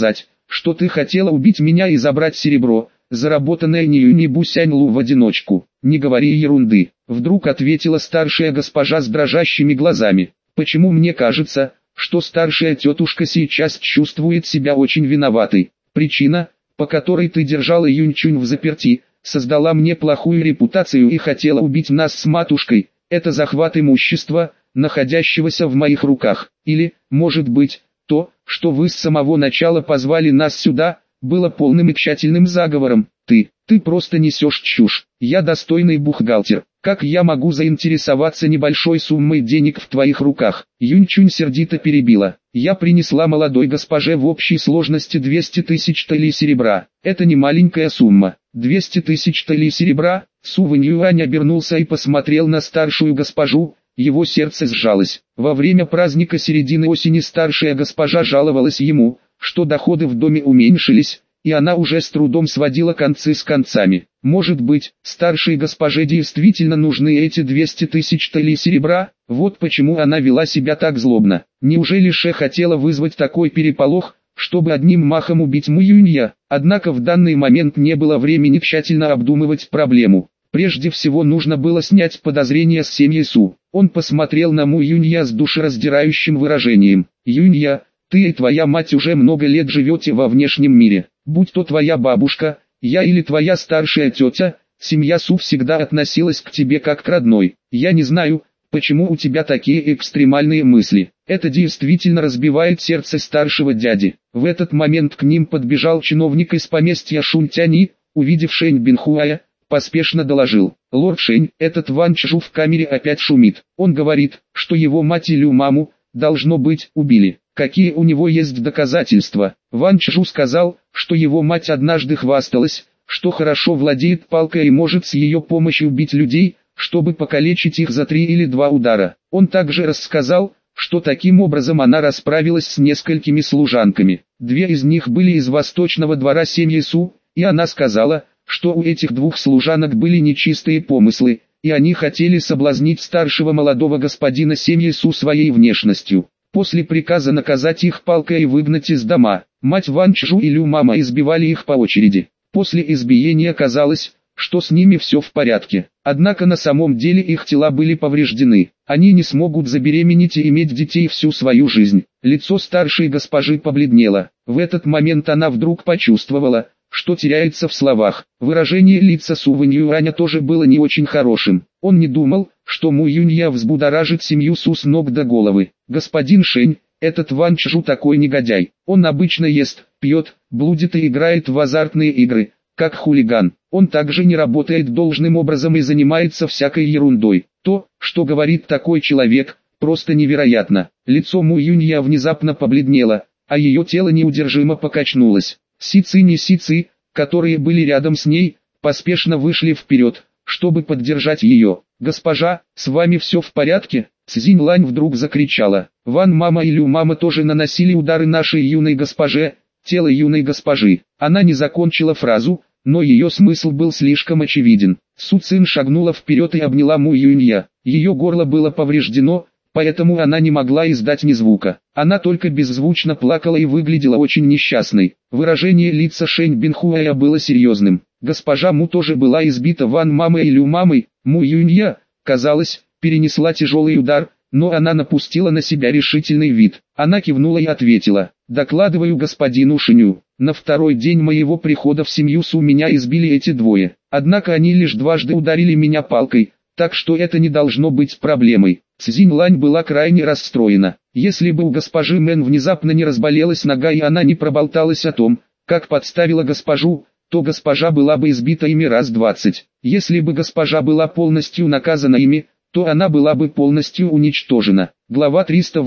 что ты хотела убить меня и забрать серебро, заработанное не Юнь Бусяньлу в одиночку. Не говори ерунды, вдруг ответила старшая госпожа с дрожащими глазами. Почему мне кажется, что старшая тетушка сейчас чувствует себя очень виноватой? Причина, по которой ты держала Юньчунь в заперти, создала мне плохую репутацию и хотела убить нас с матушкой. Это захват имущества, находящегося в моих руках. Или, может быть, то, что вы с самого начала позвали нас сюда, было полным и тщательным заговором. Ты просто несешь чушь. Я достойный бухгалтер. Как я могу заинтересоваться небольшой суммой денег в твоих руках? Юньчунь сердито перебила. Я принесла молодой госпоже в общей сложности 200 тысяч талей серебра. Это не маленькая сумма. 200 тысяч талей серебра? Су Вэньюань обернулся и посмотрел на старшую госпожу. Его сердце сжалось. Во время праздника середины осени старшая госпожа жаловалась ему, что доходы в доме уменьшились, и она уже с трудом сводила концы с концами. Может быть, старшей госпоже действительно нужны эти 200 тысяч талей серебра? Вот почему она вела себя так злобно. Неужели Ше хотела вызвать такой переполох, чтобы одним махом убить Му Юнья? Однако в данный момент не было времени тщательно обдумывать проблему. Прежде всего нужно было снять подозрения с семьи Су. Он посмотрел на Му Юнья с душераздирающим выражением. «Юнья, ты и твоя мать уже много лет живете во внешнем мире. Будь то твоя бабушка, я или твоя старшая тетя, семья Су всегда относилась к тебе как к родной. Я не знаю, почему у тебя такие экстремальные мысли. Это действительно разбивает сердце старшего дяди». В этот момент к ним подбежал чиновник из поместья Шунтяни, увидев Шэнь Бинхуая, поспешно доложил. «Лорд Шэнь, этот Ван Чжу в камере опять шумит. Он говорит, что его мать или маму, должно быть, убили. Какие у него есть доказательства?» Ван Чжу сказал, что его мать однажды хвасталась, что хорошо владеет палкой и может с ее помощью бить людей, чтобы покалечить их за 3 или 2 удара. Он также рассказал, что таким образом она расправилась с несколькими служанками. 2 из них были из восточного двора семьи Су, и она сказала, что у этих 2 служанок были нечистые помыслы, и они хотели соблазнить старшего молодого господина семьи Су своей внешностью. После приказа наказать их палкой и выгнать из дома, мать Ван Чжу и Лю Мама избивали их по очереди. После избиения казалось, что с ними все в порядке. Однако на самом деле их тела были повреждены. Они не смогут забеременеть и иметь детей всю свою жизнь. Лицо старшей госпожи побледнело. В этот момент она вдруг почувствовала, что теряется в словах. Выражение лица Су Вэньюаня тоже было не очень хорошим. Он не думал, что Му Юнья взбудоражит семью Су с ног до головы. «Господин Шэнь, этот Ван Чжу такой негодяй. Он обычно ест, пьет, блудит и играет в азартные игры, как хулиган. Он также не работает должным образом и занимается всякой ерундой. То, что говорит такой человек, просто невероятно». Лицо Му Юнья внезапно побледнело, а ее тело неудержимо покачнулось. Си Цинь и Си Ци, которые были рядом с ней, поспешно вышли вперед, чтобы поддержать ее. «Госпожа, с вами все в порядке?» Цзинь Лань вдруг закричала. Ван Мама и Лю Мама тоже наносили удары нашей юной госпоже, тело юной госпожи. Она не закончила фразу, но ее смысл был слишком очевиден. Су Цин шагнула вперед и обняла Му Юнья. Ее горло было повреждено, поэтому она не могла издать ни звука. Она только беззвучно плакала и выглядела очень несчастной. Выражение лица Шэнь Бинхуая было серьезным. Госпожа Му тоже была избита Ван Мамой и Лю Мамой. Му Юнья, казалось, перенесла тяжелый удар, но она напустила на себя решительный вид. Она кивнула и ответила: «Докладываю господину Шэню. На второй день моего прихода в семью Су меня избили эти 2. Однако они лишь дважды ударили меня палкой, так что это не должно быть проблемой». Цзинь Лань была крайне расстроена. Если бы у госпожи Мэн внезапно не разболелась нога и она не проболталась о том, как подставила госпожу, то госпожа была бы избита ими раз 20. Если бы госпожа была полностью наказана ими, то она была бы полностью уничтожена. Глава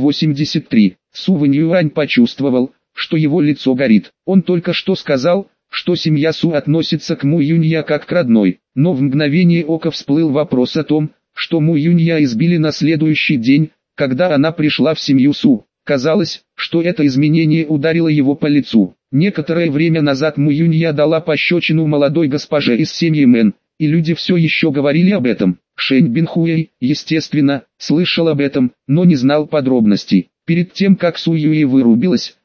383. Су Вэньюань почувствовал, что его лицо горит. Он только что сказал, что семья Су относится к Му Юнья как к родной, но в мгновение ока всплыл вопрос о том, что Му Юнья избили на следующий день, когда она пришла в семью Су. Казалось, что это изменение ударило его по лицу. Некоторое время назад Му Юнья дала пощечину молодой госпоже из семьи Мэн, и люди все еще говорили об этом. Шэнь Бинхуэй, естественно, слышал об этом, но не знал подробностей. Перед тем как Су Юи вырубилась,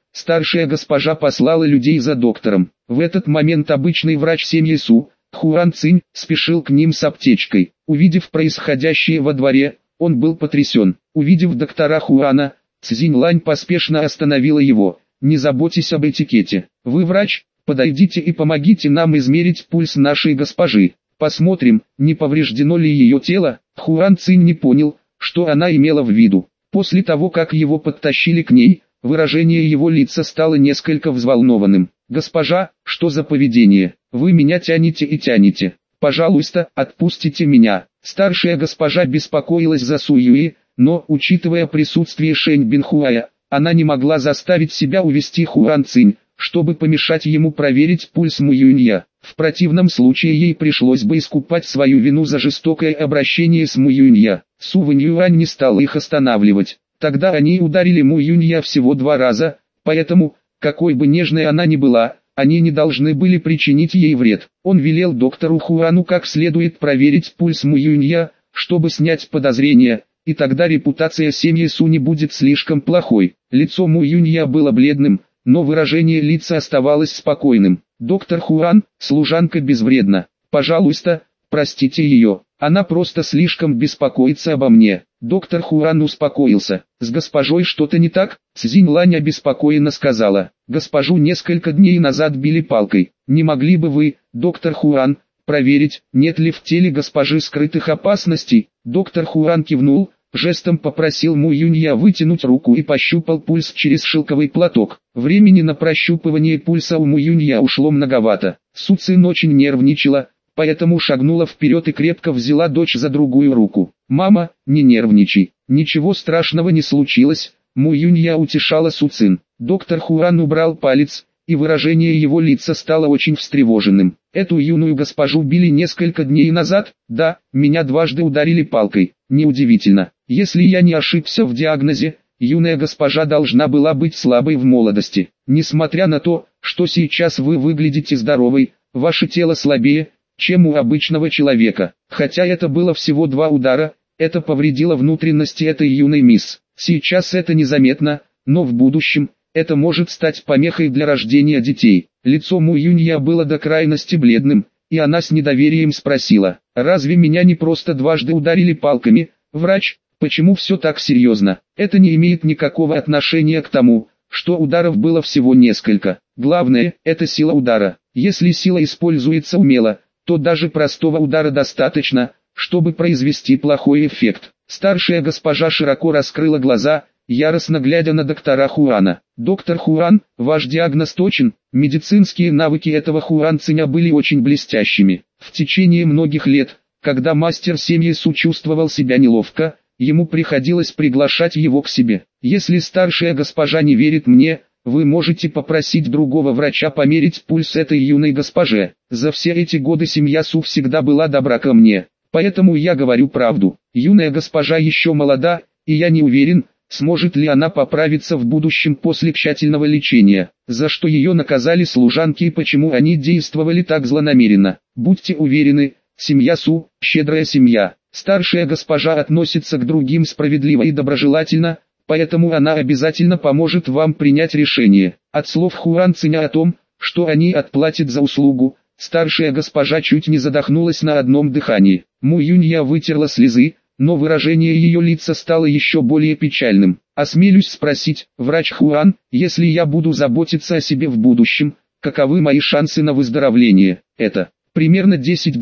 старшая госпожа послала людей за доктором. В этот момент обычный врач семьи Су, Хуан Цинь, спешил к ним с аптечкой. Увидев происходящее во дворе, он был потрясен. Увидев доктора Хуана, Цзинь Лань поспешно остановила его. «Не заботьтесь об этикете. Вы врач, подойдите и помогите нам измерить пульс нашей госпожи. Посмотрим, не повреждено ли ее тело». Хуан Цинь не понял, что она имела в виду. После того, как его подтащили к ней, выражение его лица стало несколько взволнованным. «Госпожа, что за поведение? Вы меня тянете и тянете. Пожалуйста, отпустите меня». Старшая госпожа беспокоилась за Су Юи, но, учитывая присутствие Шэнь Бинхуая, она не могла заставить себя увести Хуан Цинь, чтобы помешать ему проверить пульс Му Юнья. В противном случае ей пришлось бы искупать свою вину за жестокое обращение с Му Юнья. Су Вэньюань не стал их останавливать. Тогда они ударили Му Юнья всего 2 раза, поэтому, какой бы нежной она ни была, они не должны были причинить ей вред. Он велел доктору Хуану как следует проверить пульс Му Юнья, чтобы снять подозрения, и тогда репутация семьи Су не будет слишком плохой. Лицо Му Юнья было бледным, но выражение лица оставалось спокойным. «Доктор Хуан, служанка безвредна. Пожалуйста, простите ее. Она просто слишком беспокоится обо мне». Доктор Хуан успокоился. «С госпожой что-то не так?» Цзинь Лань обеспокоенно сказала. «Госпожу несколько дней назад били палкой. Не могли бы вы, доктор Хуан, проверить, нет ли в теле госпожи скрытых опасностей?» Доктор Хуан кивнул, жестом попросил Му Юнья вытянуть руку и пощупал пульс через шелковый платок. Времени на прощупывание пульса у Му Юнья ушло многовато. Су Цин очень нервничала, поэтому шагнула вперед и крепко взяла дочь за другую руку. «Мама, не нервничай, ничего страшного не случилось», Му Юнья утешала Су Цин. Доктор Хуан убрал палец, и выражение его лица стало очень встревоженным. «Эту юную госпожу били несколько дней назад?» «Да, меня дважды ударили палкой». «Неудивительно. Если я не ошибся в диагнозе, юная госпожа должна была быть слабой в молодости. Несмотря на то, что сейчас вы выглядите здоровой, ваше тело слабее, чем у обычного человека. Хотя это было всего 2 удара, это повредило внутренности этой юной мисс. Сейчас это незаметно, но в будущем это может стать помехой для рождения детей». Лицо Му Юнья было до крайности бледным, и она с недоверием спросила: «Разве меня не просто дважды ударили палками, врач? Почему все так серьезно?» «Это не имеет никакого отношения к тому, что ударов было всего несколько. Главное – это сила удара. Если сила используется умело, то даже простого удара достаточно, чтобы произвести плохой эффект». Старшая госпожа широко раскрыла глаза, яростно глядя на доктора Хуана. «Доктор Хуан, ваш диагноз точен». Медицинские навыки этого Хуан Циня были очень блестящими. В течение многих лет, когда мастер семьи Су чувствовал себя неловко, ему приходилось приглашать его к себе. «Если старшая госпожа не верит мне, вы можете попросить другого врача померить пульс этой юной госпоже. За все эти годы семья Су всегда была добра ко мне, поэтому я говорю правду. Юная госпожа еще молода, и я не уверен, сможет ли она поправиться в будущем после тщательного лечения, за что ее наказали служанки и почему они действовали так злонамеренно. Будьте уверены, семья Су – щедрая семья. Старшая госпожа относится к другим справедливо и доброжелательно, поэтому она обязательно поможет вам принять решение». От слов Хуан Циня о том, что они отплатят за услугу, старшая госпожа чуть не задохнулась на одном дыхании. Му Юнья вытерла слезы, но выражение ее лица стало еще более печальным. «Осмелюсь спросить, врач Хуан, если я буду заботиться о себе в будущем, каковы мои шансы на выздоровление?» «Это примерно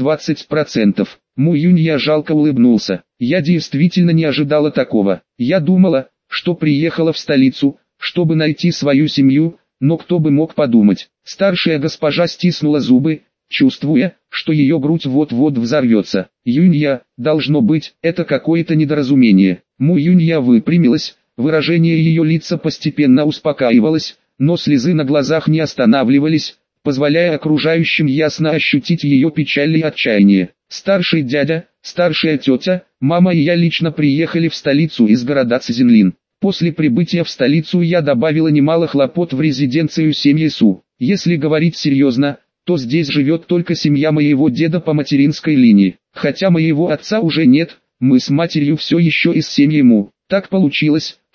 10-20%. Му Юнья жалко улыбнулся. «Я действительно не ожидала такого. Я думала, что приехала в столицу, чтобы найти свою семью, но кто бы мог подумать». Старшая госпожа стиснула зубы, чувствуя, что ее грудь вот-вот взорвется. «Юнья, должно быть, это какое-то недоразумение». Му Юнья выпрямилась, выражение ее лица постепенно успокаивалось, но слезы на глазах не останавливались, позволяя окружающим ясно ощутить ее печаль и отчаяние. «Старший дядя, старшая тетя, мама и я лично приехали в столицу из города Цзинлин. После прибытия в столицу я добавила немало хлопот в резиденцию семьи Су. Если говорить серьезно, то здесь живет только семья моего деда по материнской линии. Хотя моего отца уже нет, мы с матерью все еще из семьи Му. Так получилось,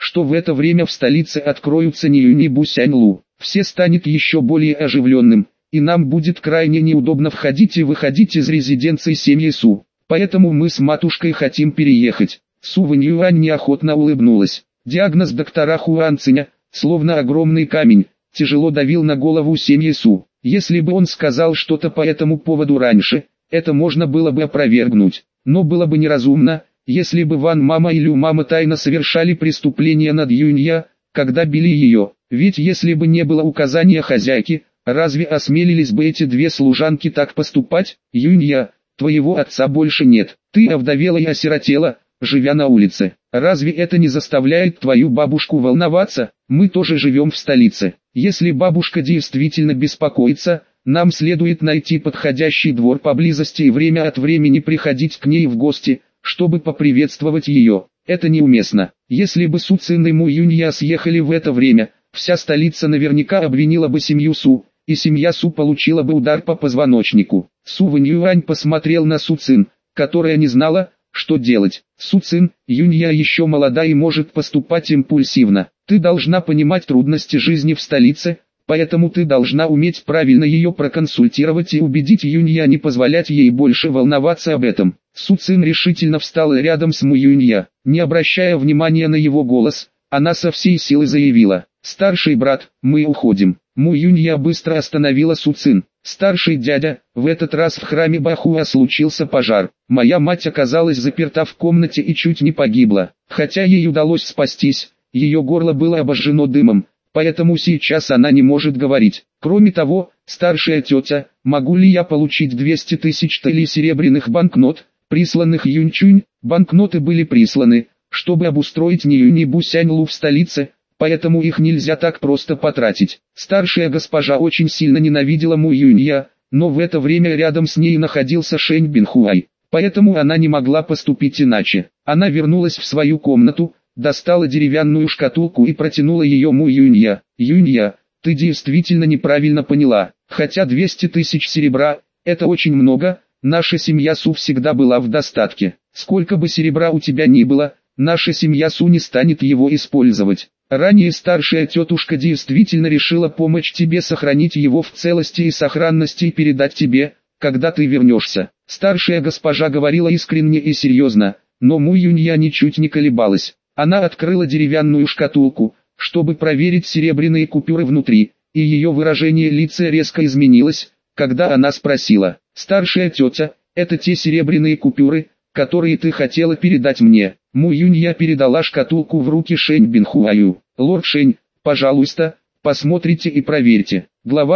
что в это время в столице откроются Ниюнь и Бусяньлу. Все станет еще более оживленным, и нам будет крайне неудобно входить и выходить из резиденции семьи Су. Поэтому мы с матушкой хотим переехать. Су Вэньюань неохотно улыбнулась. Диагноз доктора Хуан Циня, словно огромный камень, тяжело давил на голову семьи Су. Если бы он сказал что-то по этому поводу раньше, это можно было бы опровергнуть. Но было бы неразумно, если бы Ван Мама и Лю Мама тайно совершали преступление над Юнья, когда били ее. Ведь если бы не было указания хозяйки, разве осмелились бы эти две служанки так поступать? Юнья, твоего отца больше нет. Ты овдовела и осиротела, живя на улице. Разве это не заставляет твою бабушку волноваться? Мы тоже живем в столице. Если бабушка действительно беспокоится, нам следует найти подходящий двор поблизости и время от времени приходить к ней в гости, чтобы поприветствовать ее. Это неуместно. Если бы Су Цин и Му Юнья съехали в это время, вся столица наверняка обвинила бы семью Су, и семья Су получила бы удар по позвоночнику. Су Вэньюань посмотрел на Су Цин, которая не знала, что делать. Су Цин, Юнья еще молода и может поступать импульсивно. Ты должна понимать трудности жизни в столице, поэтому ты должна уметь правильно ее проконсультировать и убедить Юнья не позволять ей больше волноваться об этом. Су Цин решительно встала рядом с Му Юнья. Не обращая внимания на его голос, она со всей силы заявила: «Старший брат, мы уходим». Му Юнья быстро остановила Су Цин. «Старший дядя, в этот раз в храме Бахуа случился пожар. Моя мать оказалась заперта в комнате и чуть не погибла. Хотя ей удалось спастись, ее горло было обожжено дымом, поэтому сейчас она не может говорить. Кроме того, старшая тетя, могу ли я получить 200 тысяч тэли серебряных банкнот, присланных Юньчунь?» Банкноты были присланы, чтобы обустроить Ниюнь и Бусяньлу в столице, поэтому их нельзя так просто потратить. Старшая госпожа очень сильно ненавидела Му Юнья, но в это время рядом с ней находился Шэнь Бинхуай, поэтому она не могла поступить иначе. Она вернулась в свою комнату, достала деревянную шкатулку и протянула ее Му Юнья. «Юнья, ты действительно неправильно поняла. Хотя 200 тысяч серебра – это очень много, наша семья Су всегда была в достатке. Сколько бы серебра у тебя ни было, наша семья Су не станет его использовать. Ранее старшая тетушка действительно решила помочь тебе сохранить его в целости и сохранности и передать тебе, когда ты вернешься». Старшая госпожа говорила искренне и серьезно, но Му Юнья ничуть не колебалась. Она открыла деревянную шкатулку, чтобы проверить серебряные купюры внутри, и ее выражение лица резко изменилось, когда она спросила: «Старшая тетя, это те серебряные купюры, которые ты хотела передать мне?» Му Юнья передала шкатулку в руки Шэнь Бинхуаю. «Лорд Шэнь, пожалуйста, посмотрите и проверьте». Глава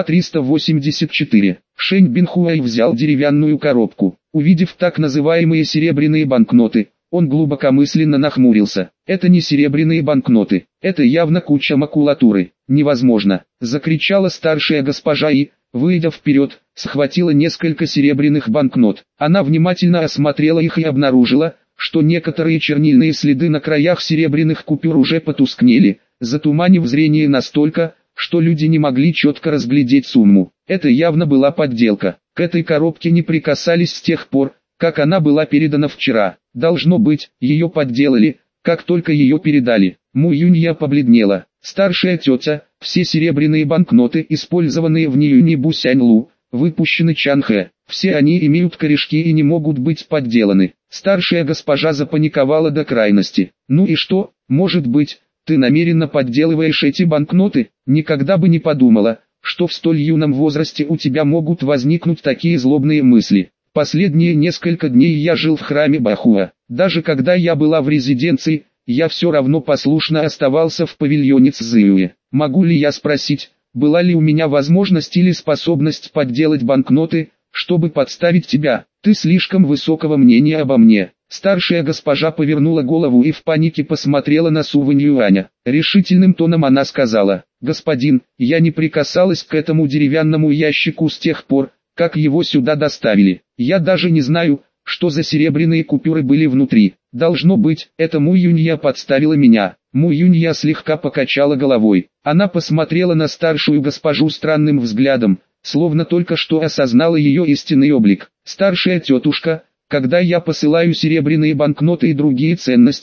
384. Шэнь Бинхуай взял деревянную коробку. Увидев так называемые серебряные банкноты, он глубокомысленно нахмурился. «Это не серебряные банкноты, это явно куча макулатуры. Невозможно!» — закричала старшая госпожа и, выйдя вперед, схватила несколько серебряных банкнот. Она внимательно осмотрела их и обнаружила, что некоторые чернильные следы на краях серебряных купюр уже потускнели, затуманив зрение настолько, что люди не могли четко разглядеть сумму. Это явно была подделка. К этой коробке не прикасались с тех пор, как она была передана вчера. Должно быть, ее подделали, как только ее передали. Му Юнья побледнела. «Старшая тетя, все серебряные банкноты, использованные в Ниюнь и Бусяньлу, выпущены Чанхэ. Все они имеют корешки и не могут быть подделаны». Старшая госпожа запаниковала до крайности. «Ну и что, может быть, ты намеренно подделываешь эти банкноты?» «Никогда бы не подумала, что в столь юном возрасте у тебя могут возникнуть такие злобные мысли. Последние несколько дней я жил в храме Бахуа. Даже когда я была в резиденции, я все равно послушно оставался в павильоне Цзюэ. Могу ли я спросить, была ли у меня возможность или способность подделать банкноты, чтобы подставить тебя? Ты слишком высокого мнения обо мне». Старшая госпожа повернула голову и в панике посмотрела на Су Вэньюаня. Решительным тоном она сказала: «Господин, я не прикасалась к этому деревянному ящику с тех пор, как его сюда доставили. Я даже не знаю, что за серебряные купюры были внутри. Должно быть, это Му Юнья подставила меня». Му Юнья слегка покачала головой. Она посмотрела на старшую госпожу странным взглядом, словно только что осознала ее истинный облик. «Старшая тетушка, когда я посылаю серебряные банкноты и другие ценности,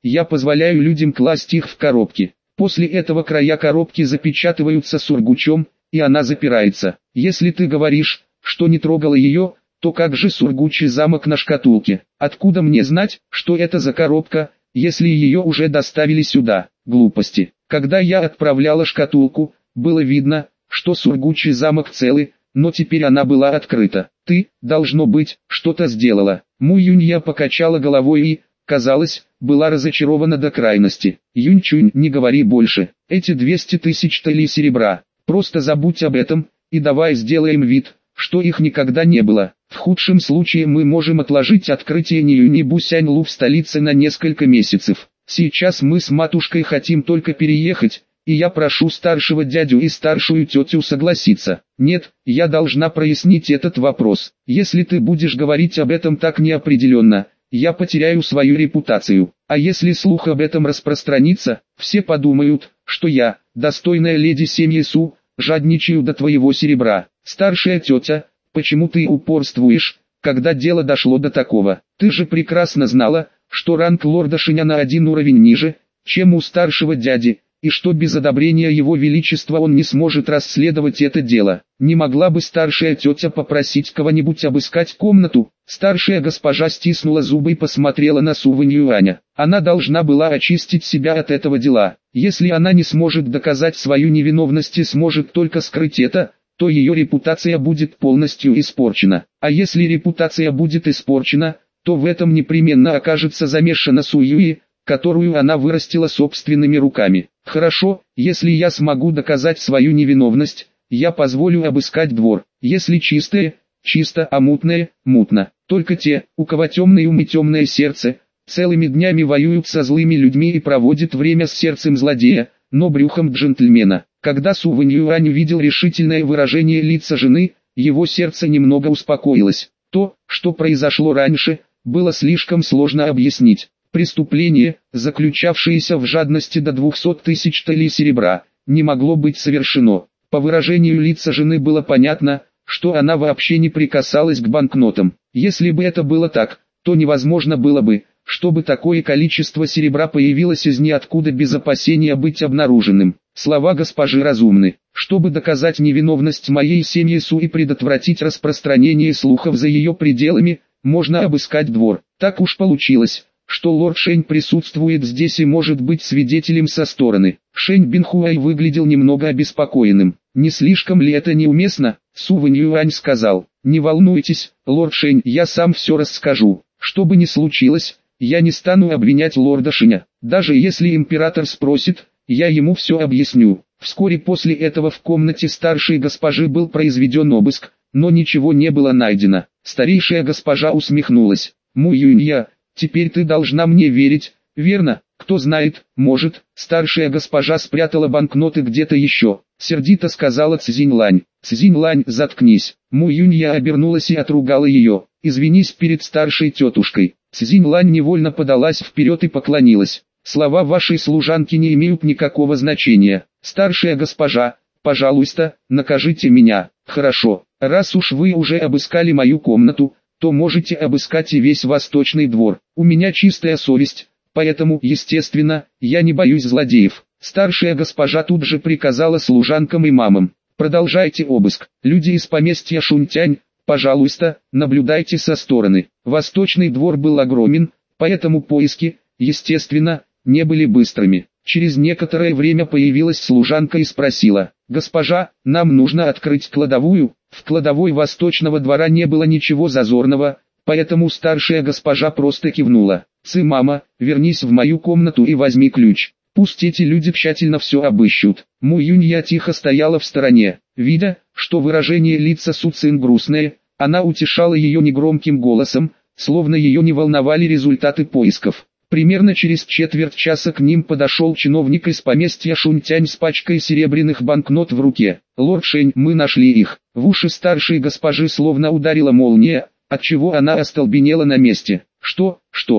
я позволяю людям класть их в коробки. После этого края коробки запечатываются сургучом, и она запирается. Если ты говоришь, что не трогала ее, то как же сургучий замок на шкатулке? Откуда мне знать, что это за коробка, если ее уже доставили сюда? Глупости. Когда я отправляла шкатулку, было видно, что сургучий замок целый, но теперь она была открыта. Ты, должно быть, что-то сделала. Му Юнья покачала головой и, казалось, была разочарована до крайности. Юнь-чунь, не говори больше. Эти 200 тысяч талей серебра. Просто забудь об этом, и давай сделаем вид, что их никогда не было. В худшем случае мы можем отложить открытие Ниюни Бусянь-Лу в столице на несколько месяцев. Сейчас мы с матушкой хотим только переехать, и я прошу старшего дядю и старшую тетю согласиться. Нет, я должна прояснить этот вопрос. Если ты будешь говорить об этом так неопределенно, я потеряю свою репутацию. А если слух об этом распространится, все подумают, что я, достойная леди семьи Су, жадничаю до твоего серебра. Старшая тетя, почему ты упорствуешь, когда дело дошло до такого? Ты же прекрасно знала, что ранг лорда Шиня на один уровень ниже, чем у старшего дяди, и что без одобрения его величества он не сможет расследовать это дело. Не могла бы старшая тетя попросить кого-нибудь обыскать комнату? Старшая госпожа стиснула зубы и посмотрела на Су Вэньюаня. Она должна была очистить себя от этого дела. Если она не сможет доказать свою невиновность и сможет только скрыть это, то ее репутация будет полностью испорчена. А если репутация будет испорчена, то в этом непременно окажется замешана Су Юи, которую она вырастила собственными руками. Хорошо, если я смогу доказать свою невиновность, я позволю обыскать двор. Если чистое, чисто, а мутное, мутно. Только те, у кого темный ум и темное сердце, целыми днями воюют со злыми людьми и проводят время с сердцем злодея, но брюхом джентльмена. Когда Су Вэньюань увидел решительное выражение лица жены, его сердце немного успокоилось. То, что произошло раньше, было слишком сложно объяснить. Преступление, заключавшееся в жадности до 200 тысяч талей серебра, не могло быть совершено. По выражению лица жены было понятно, что она вообще не прикасалась к банкнотам. Если бы это было так, то невозможно было бы, чтобы такое количество серебра появилось из ниоткуда без опасения быть обнаруженным. Слова госпожи разумны. Чтобы доказать невиновность моей семьи Су и предотвратить распространение слухов за ее пределами, можно обыскать двор. Так уж получилось, что лорд Шэнь присутствует здесь и может быть свидетелем со стороны. Шэнь Бинхуай выглядел немного обеспокоенным. Не слишком ли это неуместно? Су Вэньюань сказал. Не волнуйтесь, лорд Шэнь, я сам все расскажу. Что бы ни случилось, я не стану обвинять лорда Шэня. Даже если император спросит, я ему все объясню. Вскоре после этого в комнате старшей госпожи был произведен обыск, но ничего не было найдено. Старейшая госпожа усмехнулась. Му Юнья, теперь ты должна мне верить, верно? Кто знает, может, старшая госпожа спрятала банкноты где-то еще. Сердито сказала Цзиньлань. Цзиньлань, заткнись. Му Юнья обернулась и отругала ее. Извинись перед старшей тетушкой. Цзиньлань невольно подалась вперед и поклонилась. Слова вашей служанки не имеют никакого значения. Старшая госпожа, пожалуйста, накажите меня. Хорошо, раз уж вы уже обыскали мою комнату, то можете обыскать и весь восточный двор. У меня чистая совесть, поэтому, естественно, я не боюсь злодеев. Старшая госпожа тут же приказала служанкам и мамам. Продолжайте обыск. Люди из поместья Шунтянь, пожалуйста, наблюдайте со стороны. Восточный двор был огромен, поэтому поиски, естественно, не были быстрыми. Через некоторое время появилась служанка и спросила: «Госпожа, нам нужно открыть кладовую». В кладовой восточного двора не было ничего зазорного, поэтому старшая госпожа просто кивнула. «Мама, вернись в мою комнату и возьми ключ. Пусть эти люди тщательно все обыщут». Му Юнья тихо стояла в стороне. Видя, что выражение лица Су Цин грустное, она утешала ее негромким голосом, словно ее не волновали результаты поисков. Примерно через четверть часа к ним подошел чиновник из поместья Шунтянь с пачкой серебряных банкнот в руке. «Лорд Шэнь, мы нашли их». В уши старшей госпожи словно ударила молния, отчего она остолбенела на месте. Что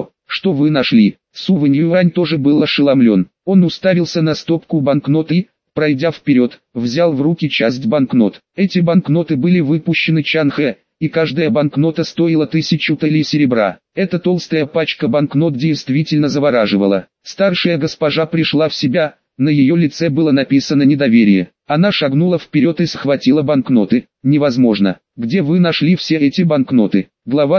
вы нашли?» Су Вэньюань тоже был ошеломлен. Он уставился на стопку банкнот и, пройдя вперед, взял в руки часть банкнот. Эти банкноты были выпущены Чан Хэ, и каждая банкнота стоила 1000 талей серебра. Эта толстая пачка банкнот действительно завораживала. Старшая госпожа пришла в себя, на ее лице было написано недоверие. Она шагнула вперед и схватила банкноты. Невозможно. Где вы нашли все эти банкноты? Глава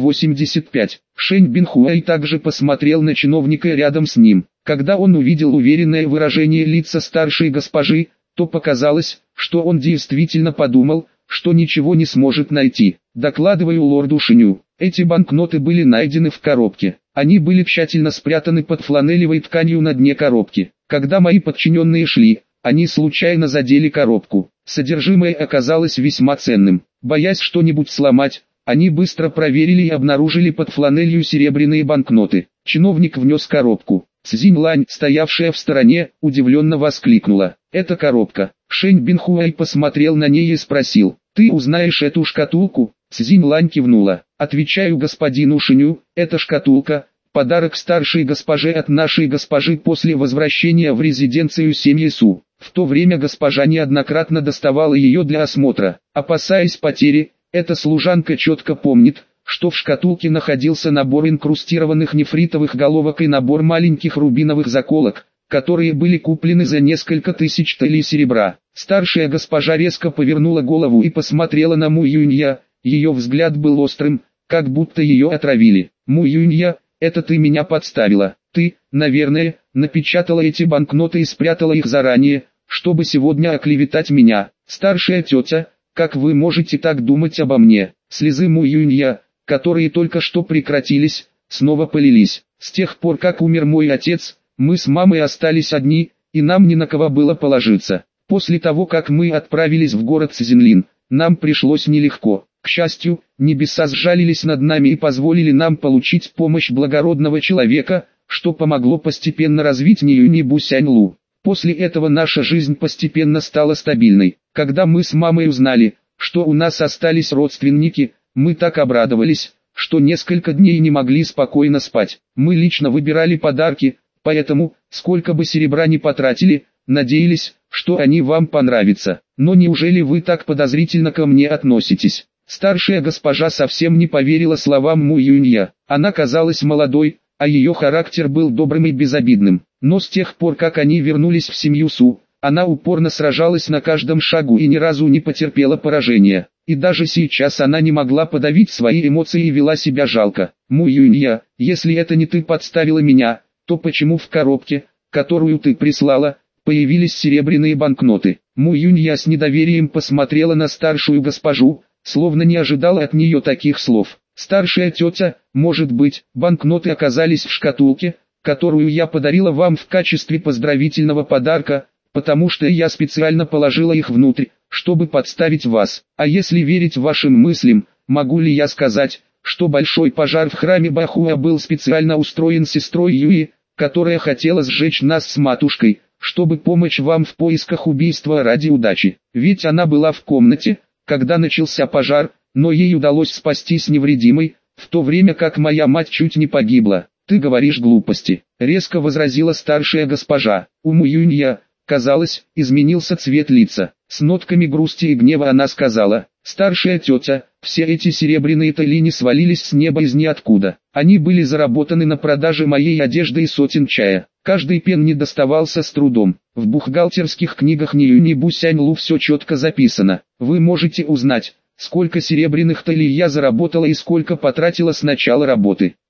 385. Шэнь Бинхуэй также посмотрел на чиновника рядом с ним. Когда он увидел уверенное выражение лица старшей госпожи, то показалось, что он действительно подумал, что ничего не сможет найти. Докладываю лорду Шиню. Эти банкноты были найдены в коробке. Они были тщательно спрятаны под фланелевой тканью на дне коробки. Когда мои подчиненные шли, они случайно задели коробку. Содержимое оказалось весьма ценным. Боясь что-нибудь сломать, они быстро проверили и обнаружили под фланелью серебряные банкноты. Чиновник внес коробку. Цзиньлань, стоявшая в стороне, удивленно воскликнула: «Это коробка». Шэнь Бинхуэй посмотрел на ней и спросил: «Ты узнаешь эту шкатулку?» Цзиньлань кивнула. «Отвечаю господину Шиню, это шкатулка – подарок старшей госпоже от нашей госпожи после возвращения в резиденцию семьи Су. В то время госпожа неоднократно доставала ее для осмотра. Опасаясь потери, эта служанка четко помнит, что в шкатулке находился набор инкрустированных нефритовых головок и набор маленьких рубиновых заколок, которые были куплены за несколько тысяч талей серебра». Старшая госпожа резко повернула голову и посмотрела на Му Юнья. Ее взгляд был острым, как будто ее отравили. «Му Юнья, это ты меня подставила. Ты, наверное, напечатала эти банкноты и спрятала их заранее, чтобы сегодня оклеветать меня. Старшая тетя, как вы можете так думать обо мне?» Слезы Му Юнья, которые только что прекратились, снова полились. «С тех пор, как умер мой отец, мы с мамой остались одни, и нам ни на кого было положиться. После того, как мы отправились в город Цзинлин, нам пришлось нелегко. К счастью, небеса сжалились над нами и позволили нам получить помощь благородного человека, что помогло постепенно развить Ниюнь Бусяньлу. После этого наша жизнь постепенно стала стабильной. Когда мы с мамой узнали, что у нас остались родственники, мы так обрадовались, что несколько дней не могли спокойно спать. Мы лично выбирали подарки, поэтому, сколько бы серебра ни потратили, надеялись, что они вам понравятся. Но неужели вы так подозрительно ко мне относитесь?» Старшая госпожа совсем не поверила словам Му Юнья. Она казалась молодой, а ее характер был добрым и безобидным. Но с тех пор, как они вернулись в семью Су, она упорно сражалась на каждом шагу и ни разу не потерпела поражения. И даже сейчас она не могла подавить свои эмоции и вела себя жалко. «Му Юнья, если это не ты подставила меня, то почему в коробке, которую ты прислала, появились серебряные банкноты?» Му Юнья с недоверием посмотрела на старшую госпожу, словно не ожидала от нее таких слов. «Старшая тетя, может быть, банкноты оказались в шкатулке, которую я подарила вам в качестве поздравительного подарка, потому что я специально положила их внутрь, чтобы подставить вас. А если верить вашим мыслям, могу ли я сказать, что большой пожар в храме Бахуа был специально устроен сестрой Юи, которая хотела сжечь нас с матушкой, чтобы помочь вам в поисках убийства ради удачи? Ведь она была в комнате, когда начался пожар, но ей удалось спастись невредимой, в то время как моя мать чуть не погибла. Ты говоришь глупости», — резко возразила старшая госпожа. У Му Юнья, казалось, изменился цвет лица. С нотками грусти и гнева она сказала: «Старшая тетя, все эти серебряные талини свалились с неба из ниоткуда. Они были заработаны на продаже моей одежды и сотен чая. Каждый пенни доставался с трудом. В бухгалтерских книгах Ниюнь Бусяньлу все четко записано. Вы можете узнать, сколько серебряных талий я заработала и сколько потратила с начала работы.